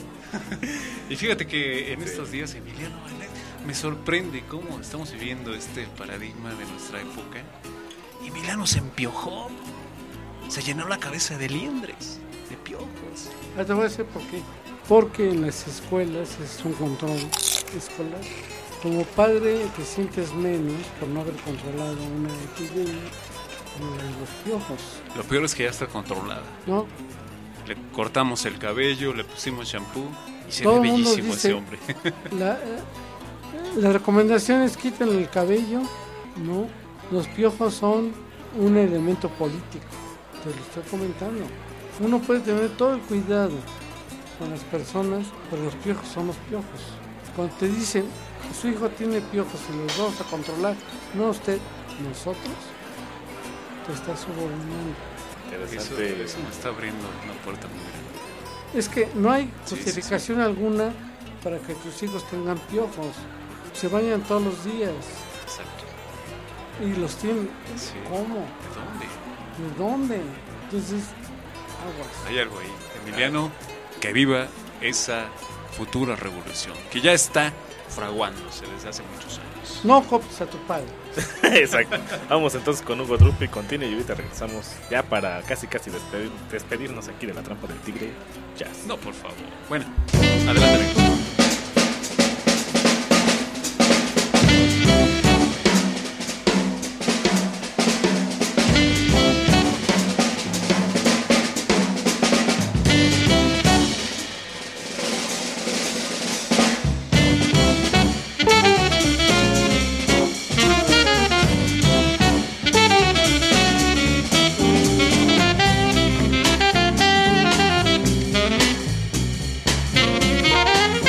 Y fíjate que en Sí. estos días, Emiliano, me sorprende cómo estamos viviendo este paradigma de nuestra época. Emiliano se empiojó. Se llenó la cabeza de liendres, de piojos. Ah, te voy a decir por qué. Porque en las escuelas es un control escolar. Como padre te sientes menos por no haber controlado una epidemia como la de los piojos, Lo peor es que ya está controlada. ¿no? Le cortamos el cabello, le pusimos shampoo y se Todo ve el mundo bellísimo dice, ese hombre. La, eh, la recomendación es quítenle el cabello, ¿no? Los piojos son un elemento político, te lo estoy comentando. Uno puede tener todo el cuidado con las personas, pero los piojos son los piojos. Cuando te dicen, su hijo tiene piojos y los vamos a controlar, no usted, nosotros, te está subordinando. Eso, eso me está abriendo una puerta muy grande. Es que no hay Sí, sí, justificación alguna para que tus hijos tengan piojos. Se bañan todos los días. Exacto. Y los tienen. Sí. ¿Cómo? ¿De dónde? ¿De dónde? Entonces, aguas. Hay algo ahí. Emiliano, que viva esa futura revolución, que ya está fraguándose desde hace muchos años. No copies a tu padre. Exacto. Vamos entonces con Hugo Drupi Contini y ahorita regresamos ya para casi casi despedir, despedirnos aquí de la trampa del tigre jazz. No, por favor. Bueno, adelante. Thank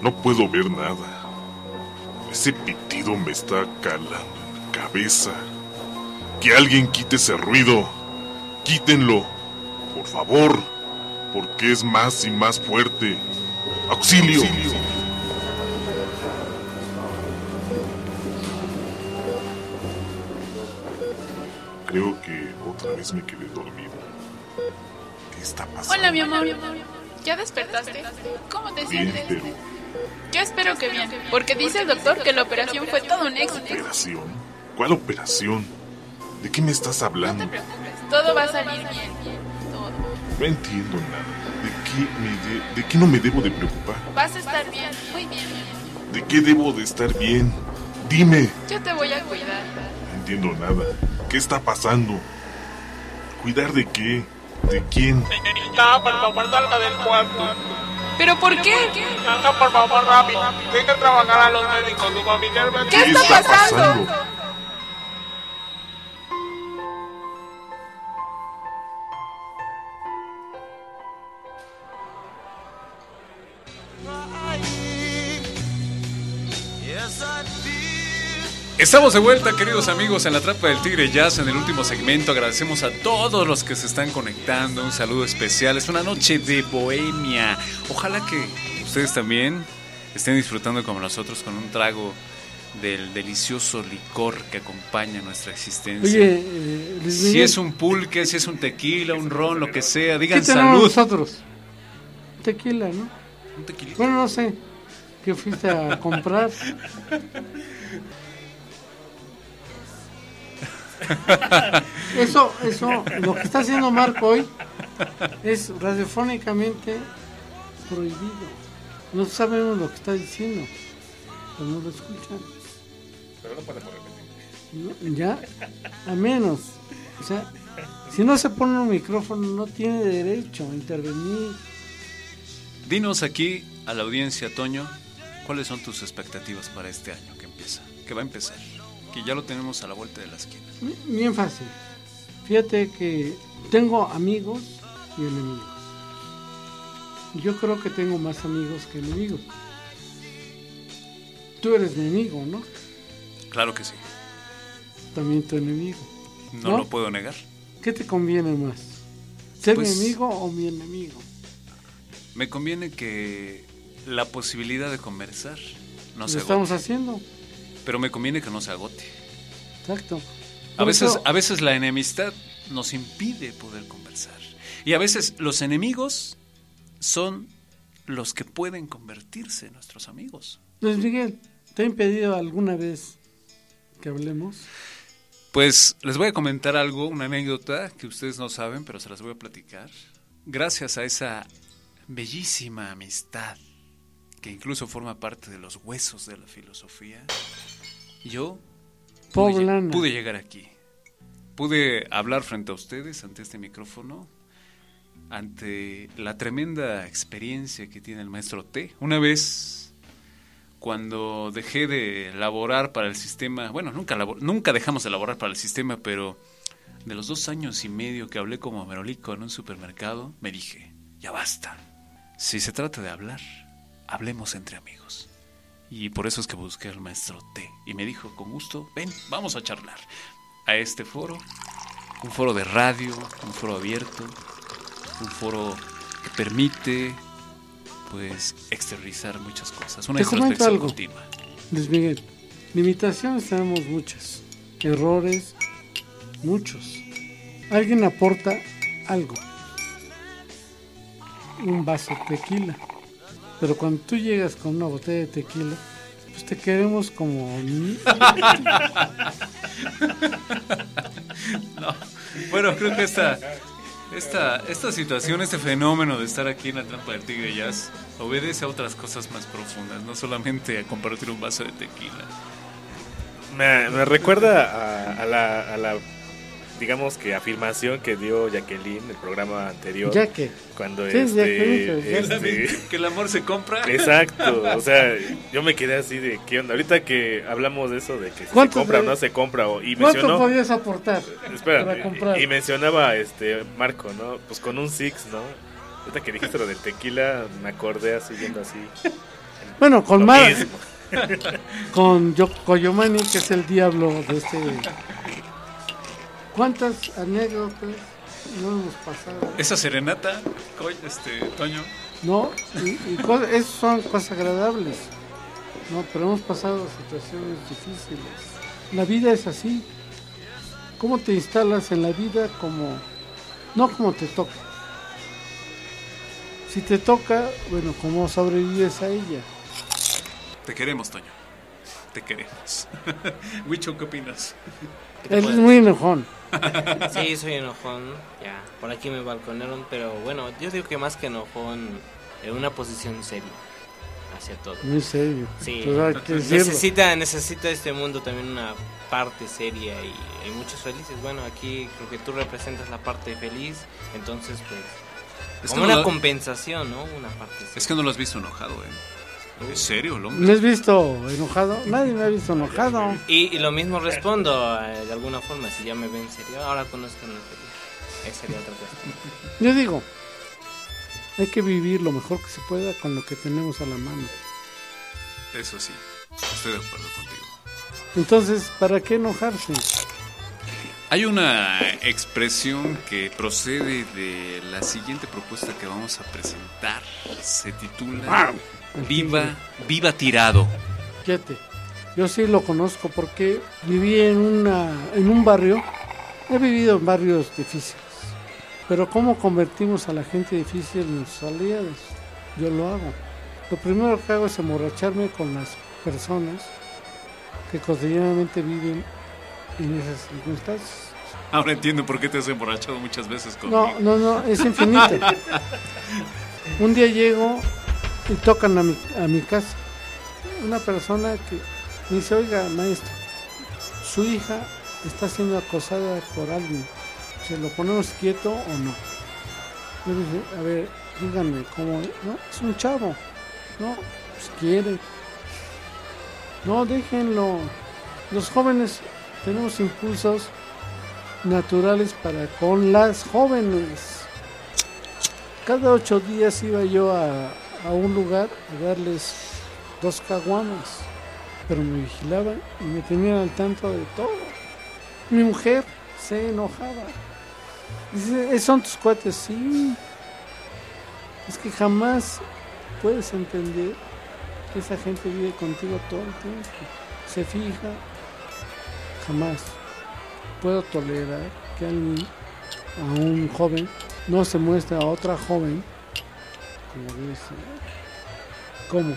No puedo ver nada. Ese pitido me está calando en la cabeza. Que alguien quite ese ruido. Quítenlo, por favor, porque es más y más fuerte. ¡Auxilio! ¡Auxilio! Creo que otra vez me quedé dormido. ¿Qué está pasando? Hola, mi amor. ¿Ya despertaste? ¿Cómo te Bien, sientes? pero... Yo espero que bien, porque dice el doctor que la operación fue todo un éxito. ¿Operación? ¿Cuál operación? ¿De qué me estás hablando? No te preocupes, todo va a salir bien. Todo. No entiendo nada. ¿De qué, me de... ¿De qué no me debo de preocupar? Vas a estar bien, muy bien. ¿De qué debo de estar bien? Dime. Yo te voy a cuidar. No entiendo nada. ¿Qué está pasando? ¿Cuidar de qué? ¿De quién? Señorita, por favor, salga del cuarto. ¿Pero por qué? Salga, por favor, rápido. Deja trabajar a los médicos. Su familiar me... ¿Qué, ¿Qué está, está pasando? pasando? Estamos de vuelta, queridos amigos, en La Trampa del Tigre Jazz, en el último segmento. Agradecemos a todos los que se están conectando. Un saludo especial. Es una noche de bohemia. Ojalá que ustedes también estén disfrutando como nosotros con un trago del delicioso licor que acompaña nuestra existencia. Oye, eh, si es un pulque, si es un tequila, un ron, lo que sea, digan ¿qué tenemos salud. Nosotros? Tequila, ¿no? Un tequila. Bueno, no sé. ¿Qué fuiste a comprar? Eso, eso, lo que está haciendo Marco hoy es radiofónicamente prohibido. No sabemos lo que está diciendo, pero no lo escuchan. Pero no podemos repetir. No, ya, a menos. O sea, si no se pone un micrófono, no tiene derecho a intervenir. Dinos aquí a la audiencia, Toño, ¿cuáles son tus expectativas para este año que empieza? Que va a empezar. Que ya lo tenemos a la vuelta de la esquina. Bien fácil. Fíjate que tengo amigos y enemigos. Yo creo que tengo más amigos que enemigos. Tú eres mi amigo, ¿no? Claro que sí. También tu enemigo. No, ¿no? Lo puedo negar. ¿Qué te conviene más? ¿Ser pues, mi amigo o mi enemigo? Me conviene que la posibilidad de conversar no se agote. Lo estamos haciendo. Pero me conviene que no se agote. Exacto. A veces, a veces la enemistad nos impide poder conversar. Y a veces los enemigos son los que pueden convertirse en nuestros amigos. Luis Miguel, ¿te ha impedido alguna vez que hablemos? Pues les voy a comentar algo, una anécdota que ustedes no saben, pero se las voy a platicar. Gracias a esa bellísima amistad que incluso forma parte de los huesos de la filosofía, yo pude, pude llegar aquí. Pude hablar frente a ustedes, ante este micrófono, ante la tremenda experiencia que tiene el maestro T. Una vez, cuando dejé de laborar para el sistema, bueno, nunca, labor, nunca dejamos de laborar para el sistema, pero de los dos años y medio que hablé como merolico en un supermercado, me dije, ya basta. Si se trata de hablar, hablemos entre amigos. Y por eso es que busqué al maestro T. Y me dijo, con gusto, ven, vamos a charlar a este foro. Un foro de radio, un foro abierto, un foro que permite, pues, exteriorizar muchas cosas. Una introspección continua. Luis Miguel, limitaciones tenemos muchas. Errores, muchos. Alguien aporta algo. Un vaso de tequila. Pero cuando tú llegas con una botella de tequila, pues te queremos como... No. Bueno, creo que esta, esta, esta situación, este fenómeno de estar aquí en la Trampa del Tigre Jazz obedece a otras cosas más profundas, no solamente a compartir un vaso de tequila. Me, me recuerda a, a, la, a la, digamos que afirmación que dio Jacqueline en el programa anterior. Jaque. Cuando sí, este, este que el amor se compra. Exacto, o sea, yo me quedé así de qué onda. Ahorita que hablamos de eso de que si se compra o no se compra o, y ¿cuánto mencionó, podías aportar? Espera, para comprar? Y, y mencionaba este Marco, ¿no? Pues con un six, ¿no? Ahorita que dijiste lo del tequila, me acordé así viendo así. Bueno, con Lo más. mismo. Con Yo- Koyomani, que es el diablo de este. ¿Cuántas anécdotas no hemos pasado? Esa serenata, co- este, Toño. No, y, y co- eso son cosas agradables. No, pero hemos pasado situaciones difíciles. La vida es así. ¿Cómo te instalas en la vida? Como no como te toca. Si te toca, bueno, ¿cómo sobrevives a ella? Te queremos, Toño. Te queremos. Huicho, ¿qué opinas? Él es muy enojón. Sí, soy enojón. Ya, por aquí me balconearon, pero bueno, yo digo que más que enojón, en una posición seria hacia todo. Muy serio. Sí, Pues hay que decirlo. necesita, necesita este mundo también una parte seria y hay muchos felices. Bueno, aquí creo que tú representas la parte feliz, entonces pues Es como que no una lo- compensación, ¿no? Una parte seria. Es que no lo has visto enojado, ¿eh? ¿En serio, el hombre? ¿Me has visto enojado? Nadie me ha visto enojado. Y, y lo mismo respondo eh, de alguna forma, si ya me ven serio, ahora conozco una serie. Esa sería otra cuestión. Yo digo, hay que vivir lo mejor que se pueda con lo que tenemos a la mano. Eso sí, estoy de acuerdo contigo. Entonces, ¿para qué enojarse? Hay una expresión que procede de la siguiente propuesta que vamos a presentar. Se titula Viva, viva tirado. Fíjate, yo sí lo conozco porque viví en una en un barrio, he vivido en barrios difíciles, pero ¿cómo convertimos a la gente difícil en nuestros aliados? Yo lo hago. Lo primero que hago es emborracharme con las personas que cotidianamente viven en esas circunstancias. Ahora entiendo por qué te has emborrachado muchas veces conmigo. No, no, no, es infinito. Un día llego y tocan a mi, a mi casa. Una persona que me dice, oiga, maestro, su hija está siendo acosada por alguien. ¿Se lo ponemos quieto o no? Yo dije, a ver, díganme, ¿cómo? No, es un chavo. No, pues quiere. No, déjenlo. Los jóvenes tenemos impulsos naturales para con las jóvenes. Cada ocho días iba yo a, a un lugar a darles dos caguamas, pero me vigilaban y me tenían al tanto de todo. Mi mujer se enojaba. Dice, ¿son tus cuates? Sí. Es que jamás puedes entender que esa gente vive contigo todo el tiempo. Se fija. Jamás puedo tolerar que alguien, a un joven, no se muestre a otra joven como debe ser. ¿Cómo?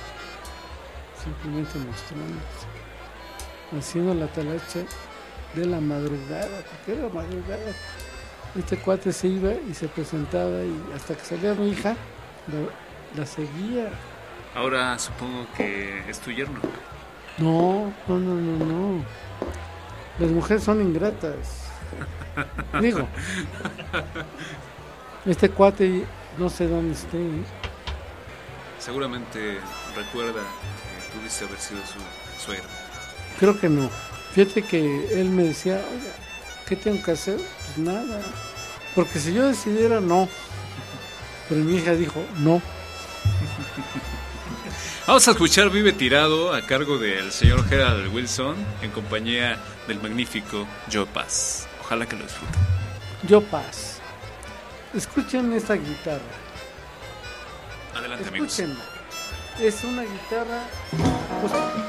Simplemente mostrándose, haciendo la talacha de la madrugada, porque era madrugada. Este cuate se iba y se presentaba y hasta que salía mi hija, la, la seguía. Ahora supongo que es tu yerno. No, no, no, no, no. Las mujeres son ingratas. Digo, este cuate no sé dónde esté. Seguramente recuerda que pudiste haber sido su suegra. Creo que no. Fíjate que él me decía, oiga, ¿qué tengo que hacer? Pues nada. Porque si yo decidiera, no. Pero mi hija dijo, no. Vamos a escuchar Vive Tirado a cargo del señor Gerald Wilson en compañía del magnífico Joe Pass. Ojalá que lo disfruten. Joe Pass. Escuchen esta guitarra. Adelante, amigos. Escúchenla. Es una guitarra acústica.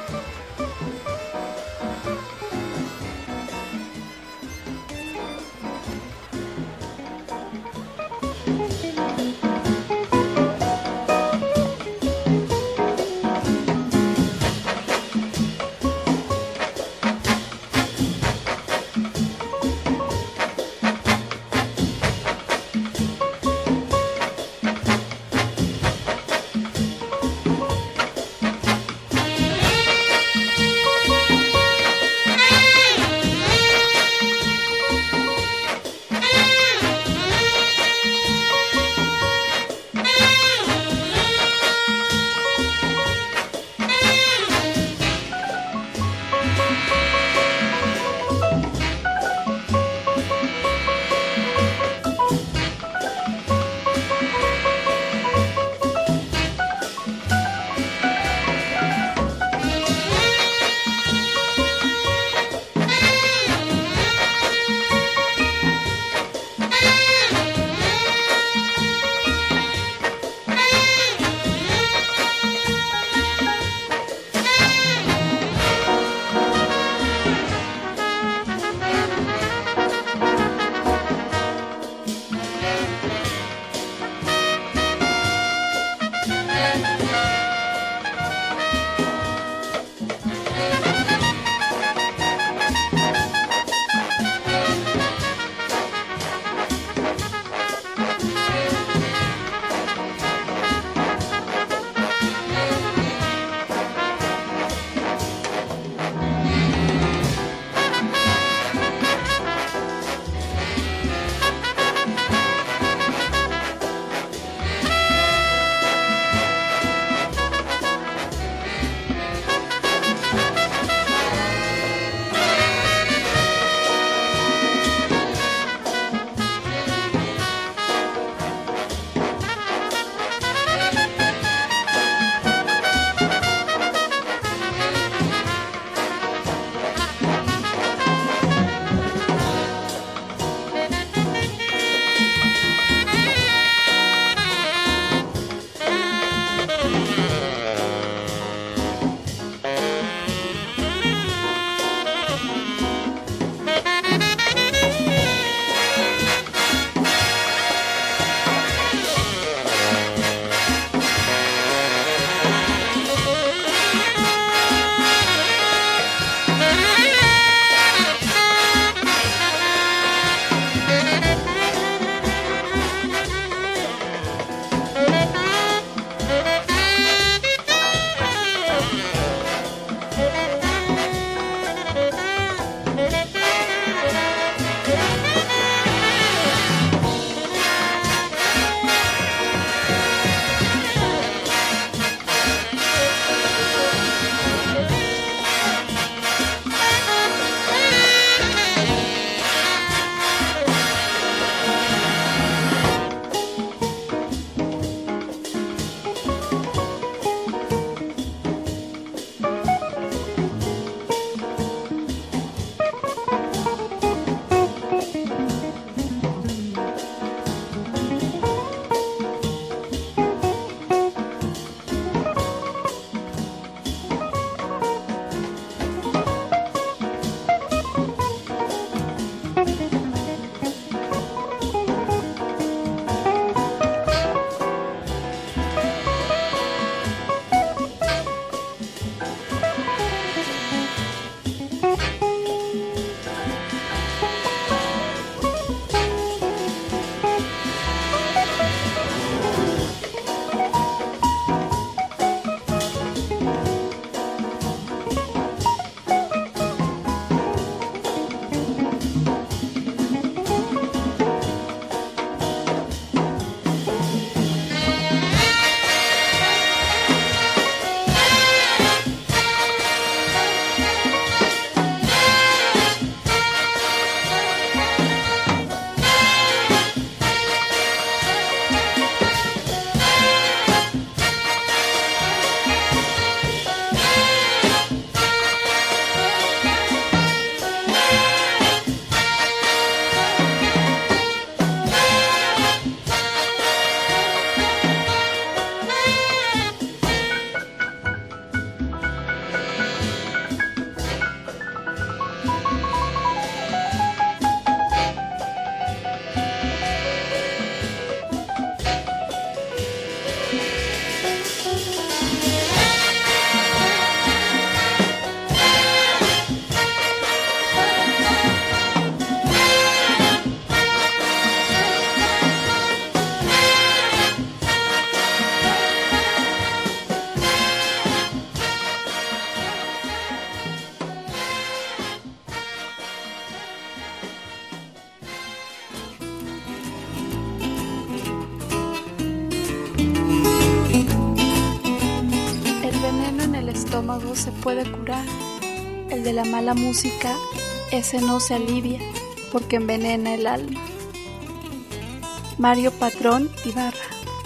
estómago se puede curar. El de la mala música, ese no se alivia porque envenena el alma. Mario Patrón Ibarra.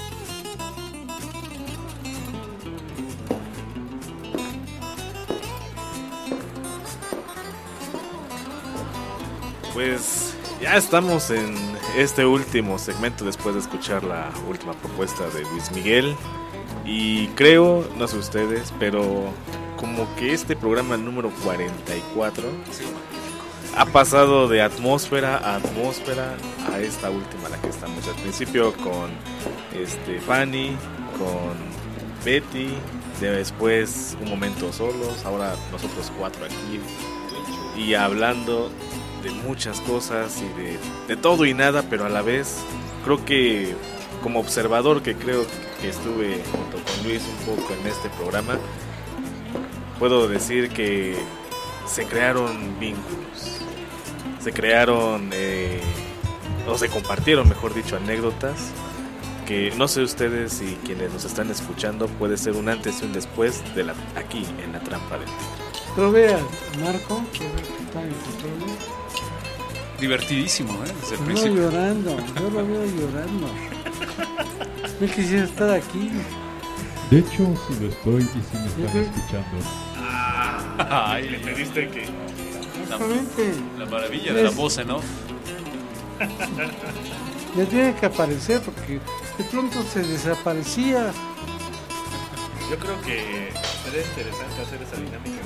Pues ya estamos en este último segmento después de escuchar la última propuesta de Luis Miguel. Y creo, no sé ustedes, pero como que este programa número cuarenta y cuatro ha pasado de atmósfera a atmósfera a esta última, la que estamos al principio con este Fanny, con Betty, después un momento solos, ahora nosotros cuatro aquí y hablando de muchas cosas y de, de todo y nada, pero a la vez creo que como observador que creo que estuve junto con Luis un poco en este programa, puedo decir que se crearon vínculos, se crearon eh, o se compartieron, mejor dicho, anécdotas que no sé ustedes y quienes nos están escuchando, puede ser un antes y un después de la, aquí en la trampa del tigre. Pero vean, Marco, que está en control. Divertidísimo, ¿eh? Desde el No principio. llorando, yo lo veo llorando. Yo quisiera estar aquí. De hecho, si lo estoy y si me están escuchando. Ay, le pediste que... Exactamente. La maravilla de la Es- voz en off. Ya tiene que aparecer porque de pronto se desaparecía. Yo creo que sería interesante hacer esa dinámica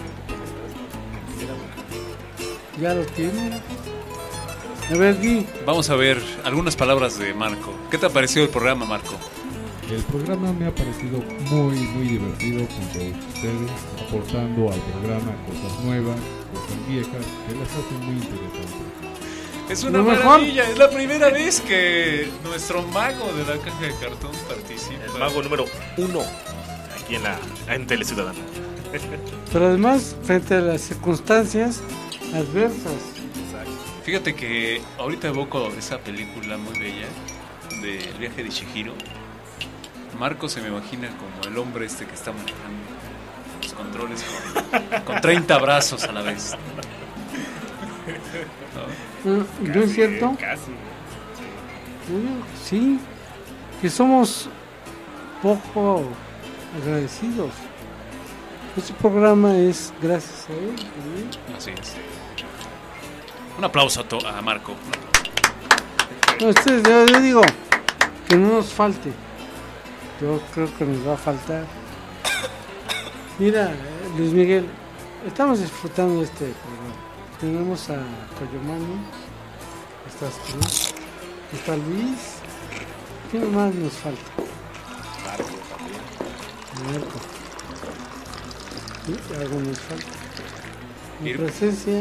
que Ya lo tiene. A ver, Gui. Vamos a ver algunas palabras de Marco. ¿Qué te ha parecido el programa, Marco? El programa me ha parecido muy, muy divertido junto a ustedes, aportando al programa cosas nuevas, cosas viejas, que las hacen muy interesantes. Es una Lo mejor. maravilla, es la primera vez que nuestro mago de la caja de cartón participa. el mago número uno aquí en la en Teleciudadana. Pero además, frente a las circunstancias adversas. Fíjate que ahorita evoco esa película muy bella del viaje de Chihiro. Marco se me imagina como el hombre este que está manejando los controles con, con treinta brazos a la vez. ¿No? ¿No, ¿no es cierto? Casi. Yo digo que sí, que somos poco agradecidos. Este programa es gracias a él. ¿Sí? Así es. Un aplauso a, to- a Marco. No, ustedes, yo, yo digo que no nos falte. Yo creo que nos va a faltar. Mira, Luis Miguel, estamos disfrutando de este programa. Tenemos a Coyomani, estás tú, está Luis. ¿Qué más nos falta? Marco también. Marco. Sí, algo nos falta. Mi Ir- presencia.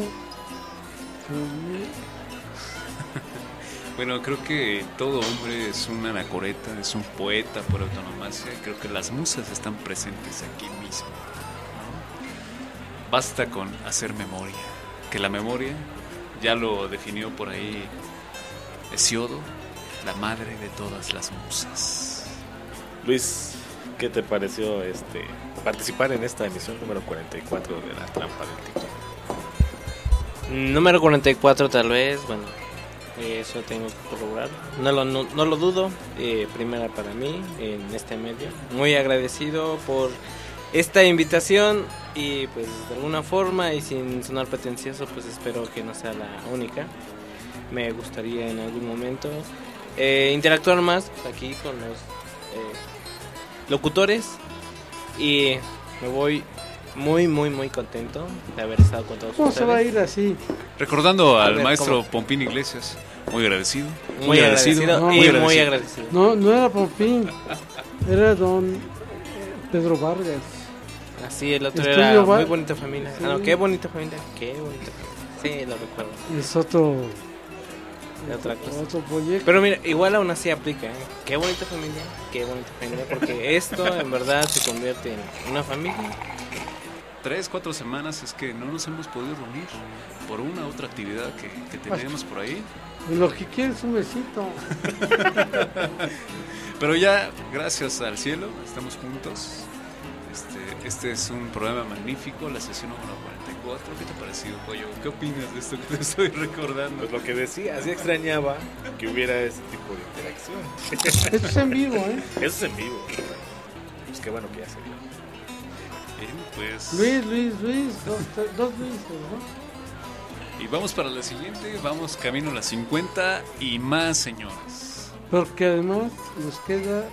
Bueno, creo que todo hombre es un anacoreta, es un poeta por autonomacia. Creo que las musas están presentes aquí mismo, ¿no? Basta con hacer memoria. Que la memoria, ya lo definió por ahí Hesiodo, la madre de todas las musas. Luis, ¿qué te pareció este participar en esta emisión número cuarenta y cuatro de la trampa del tigre? Número cuarenta y cuatro tal vez, bueno, eh, eso tengo que corroborar. No lo, no, no lo dudo, eh, primera para mí en este medio. Muy agradecido por esta invitación y pues de alguna forma y sin sonar pretencioso, pues espero que no sea la única. Me gustaría en algún momento eh, interactuar más aquí con los eh, locutores y me voy muy muy muy contento de haber estado con todos ¿Cómo ustedes. se va a ir así? Recordando A al ver, maestro ¿cómo? Pompín Iglesias, muy agradecido. Muy agradecido No, y muy muy agradecido. agradecido. No, no era Pompín, era don Pedro Vargas. Así, el otro Estudio era va- muy bonita familia. Sí. Ah, no, qué bonita familia, qué bonita familia. Sí, lo recuerdo. Es otro, De otra cosa. otro proyecto. Pero mira, igual aún así aplica, ¿eh? Qué bonita familia, qué bonita familia, porque esto en verdad se convierte en una familia. Tres, cuatro semanas es que no nos hemos podido reunir por una u otra actividad que, que tenemos por ahí. Lo que quieres es un besito. Pero ya, gracias al cielo, estamos juntos. Este, este es un programa magnífico, la sesión número cuarenta y cuatro. ¿Qué te ha parecido, Pollo? ¿Qué opinas de esto que te estoy recordando? Pues lo que decía, así extrañaba que hubiera ese tipo de interacción. Eso es en vivo, ¿eh? Eso es en vivo. Pues qué bueno que ya se dio. Bien, pues... Luis, Luis, Luis, dos, dos Luis, ¿no? Y vamos para la siguiente, vamos camino a las cincuenta y más, señores. Porque además nos queda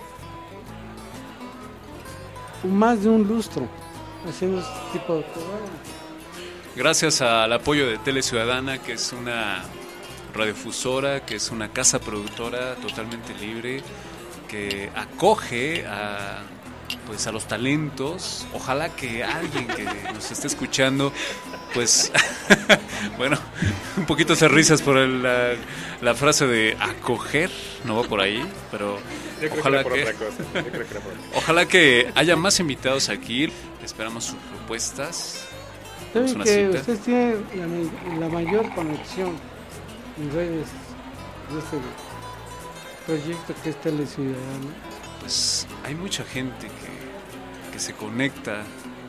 más de un lustro haciendo este tipo de programa. Gracias al apoyo de Tele Ciudadana, que es una radiodifusora, que es una casa productora totalmente libre, que acoge a, pues, a los talentos. Ojalá que alguien que nos esté escuchando, pues, bueno, un poquito hacer risas por el, la, la frase de acoger, no va por ahí, pero Yo creo ojalá que, que, era por otra cosa. Yo creo que era por otra. ojalá que haya más invitados aquí. Esperamos sus propuestas. Saben Una que cita. ustedes tienen la, la mayor conexión en redes de este proyecto que es Tele Ciudadana. Pues hay mucha gente que, que se conecta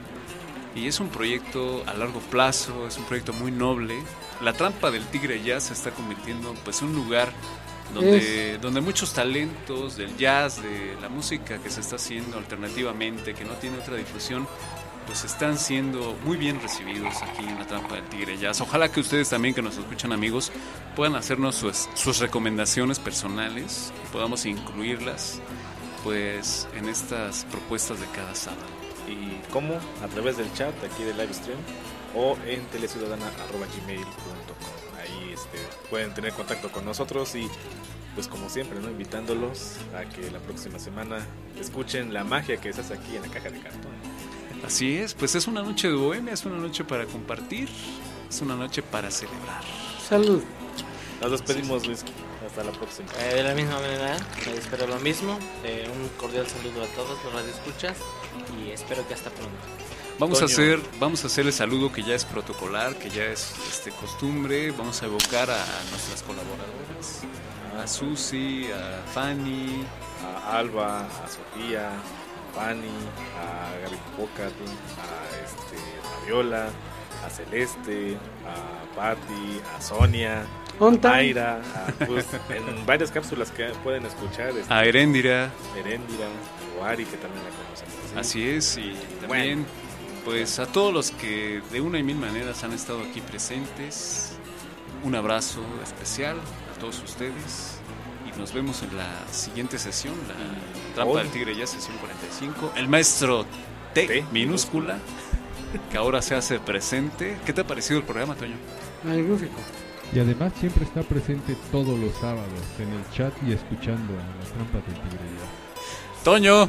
y es un proyecto a largo plazo, es un proyecto muy noble. La Trampa del Tigre Jazz se está convirtiendo pues en un lugar donde, donde muchos talentos del jazz, de la música que se está haciendo alternativamente, que no tiene otra difusión, pues están siendo muy bien recibidos aquí en La Trampa del Tigre Jazz. Ojalá que ustedes también, que nos escuchan, amigos, puedan hacernos sus, sus recomendaciones personales y podamos incluirlas pues en estas propuestas de cada sábado. ¿Y cómo? A través del chat aquí del live stream o en teleciudadana arroba gmail punto com. Ahí este, pueden tener contacto con nosotros y pues como siempre, ¿no? Invitándolos a que la próxima semana escuchen la magia que se hace aquí en la caja de cartón. Así es, pues es una noche de bohemia, es una noche para compartir, es una noche para celebrar. Salud. Nos despedimos, Luis. Hasta la próxima. Eh, de la misma manera, eh, espero lo mismo. Eh, un cordial saludo a todos los radioescuchas y espero que hasta pronto. Vamos Toño. a hacer, vamos a hacer el saludo que ya es protocolar, que ya es este costumbre. Vamos a evocar a nuestras colaboradoras, a Susi, a Fanny, a Alba, a Sofía, a Fanny, a Gaby Popocatl, a este, a Viola, a Celeste, a Patti, a Sonia, a Mayra, a, pues, en varias cápsulas que pueden escuchar. Este, a Heréndira. Heréndira, o Ari, que también la conocemos. ¿Sí? Así es, y también pues a todos los que de una y mil maneras han estado aquí presentes, un abrazo especial a todos ustedes y nos vemos en la siguiente sesión, la Trampa del Tigre ya sesión cuarenta y cinco. El maestro T, T minúscula, que ahora se hace presente. ¿Qué te ha parecido el programa, Toño? Magnífico. Y además siempre está presente todos los sábados en el chat y escuchando a la Trampa del Tigre ya. Toño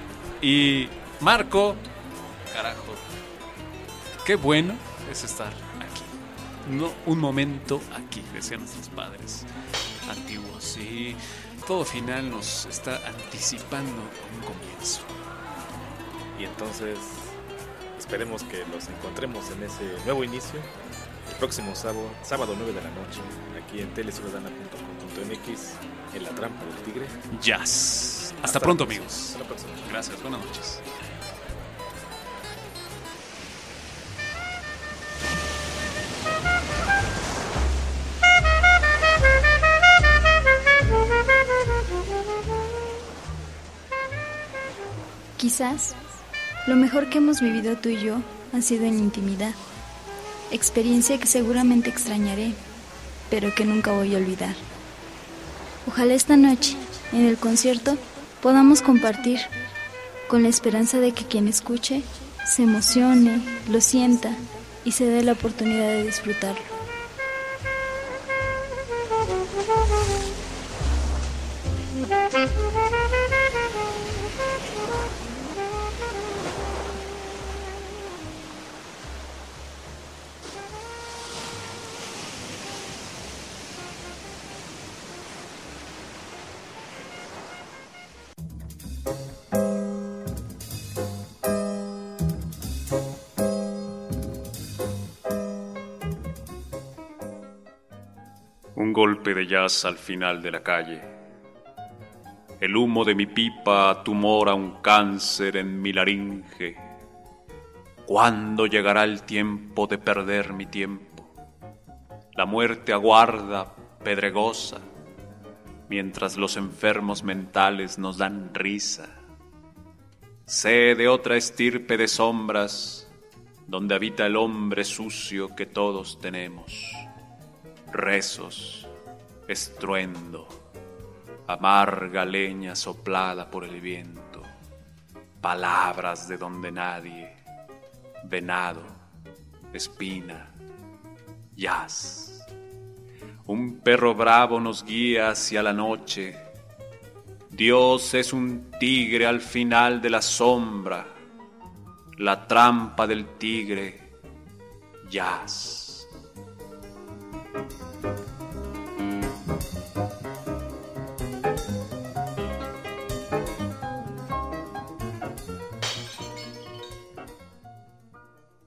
y Marco, carajo, qué bueno es estar aquí. No, un momento aquí, decían nuestros padres antiguos. Y todo final nos está anticipando un comienzo. Y entonces esperemos que los encontremos en ese nuevo inicio el próximo sábado, sábado nueve de la noche, aquí en teleciudadana punto com punto m x, en La Trampa del Tigre Jazz. Hasta, Hasta pronto, la amigos. Hasta la próxima. Gracias, buenas noches. Quizás lo mejor que hemos vivido tú y yo ha sido en intimidad, experiencia que seguramente extrañaré, pero que nunca voy a olvidar. Ojalá esta noche, en el concierto, podamos compartir, con la esperanza de que quien escuche se emocione, lo sienta y se dé la oportunidad de disfrutarlo. Un golpe de jazz al final de la calle. El humo de mi pipa tumora un cáncer en mi laringe. ¿Cuándo llegará el tiempo de perder mi tiempo? La muerte aguarda pedregosa, mientras los enfermos mentales nos dan risa. Sé de otra estirpe de sombras, donde habita el hombre sucio que todos tenemos. Rezos, estruendo, amarga leña soplada por el viento, palabras de donde nadie, venado, espina, jazz. Un perro bravo nos guía hacia la noche. Dios es un tigre al final de la sombra, la trampa del tigre, jazz.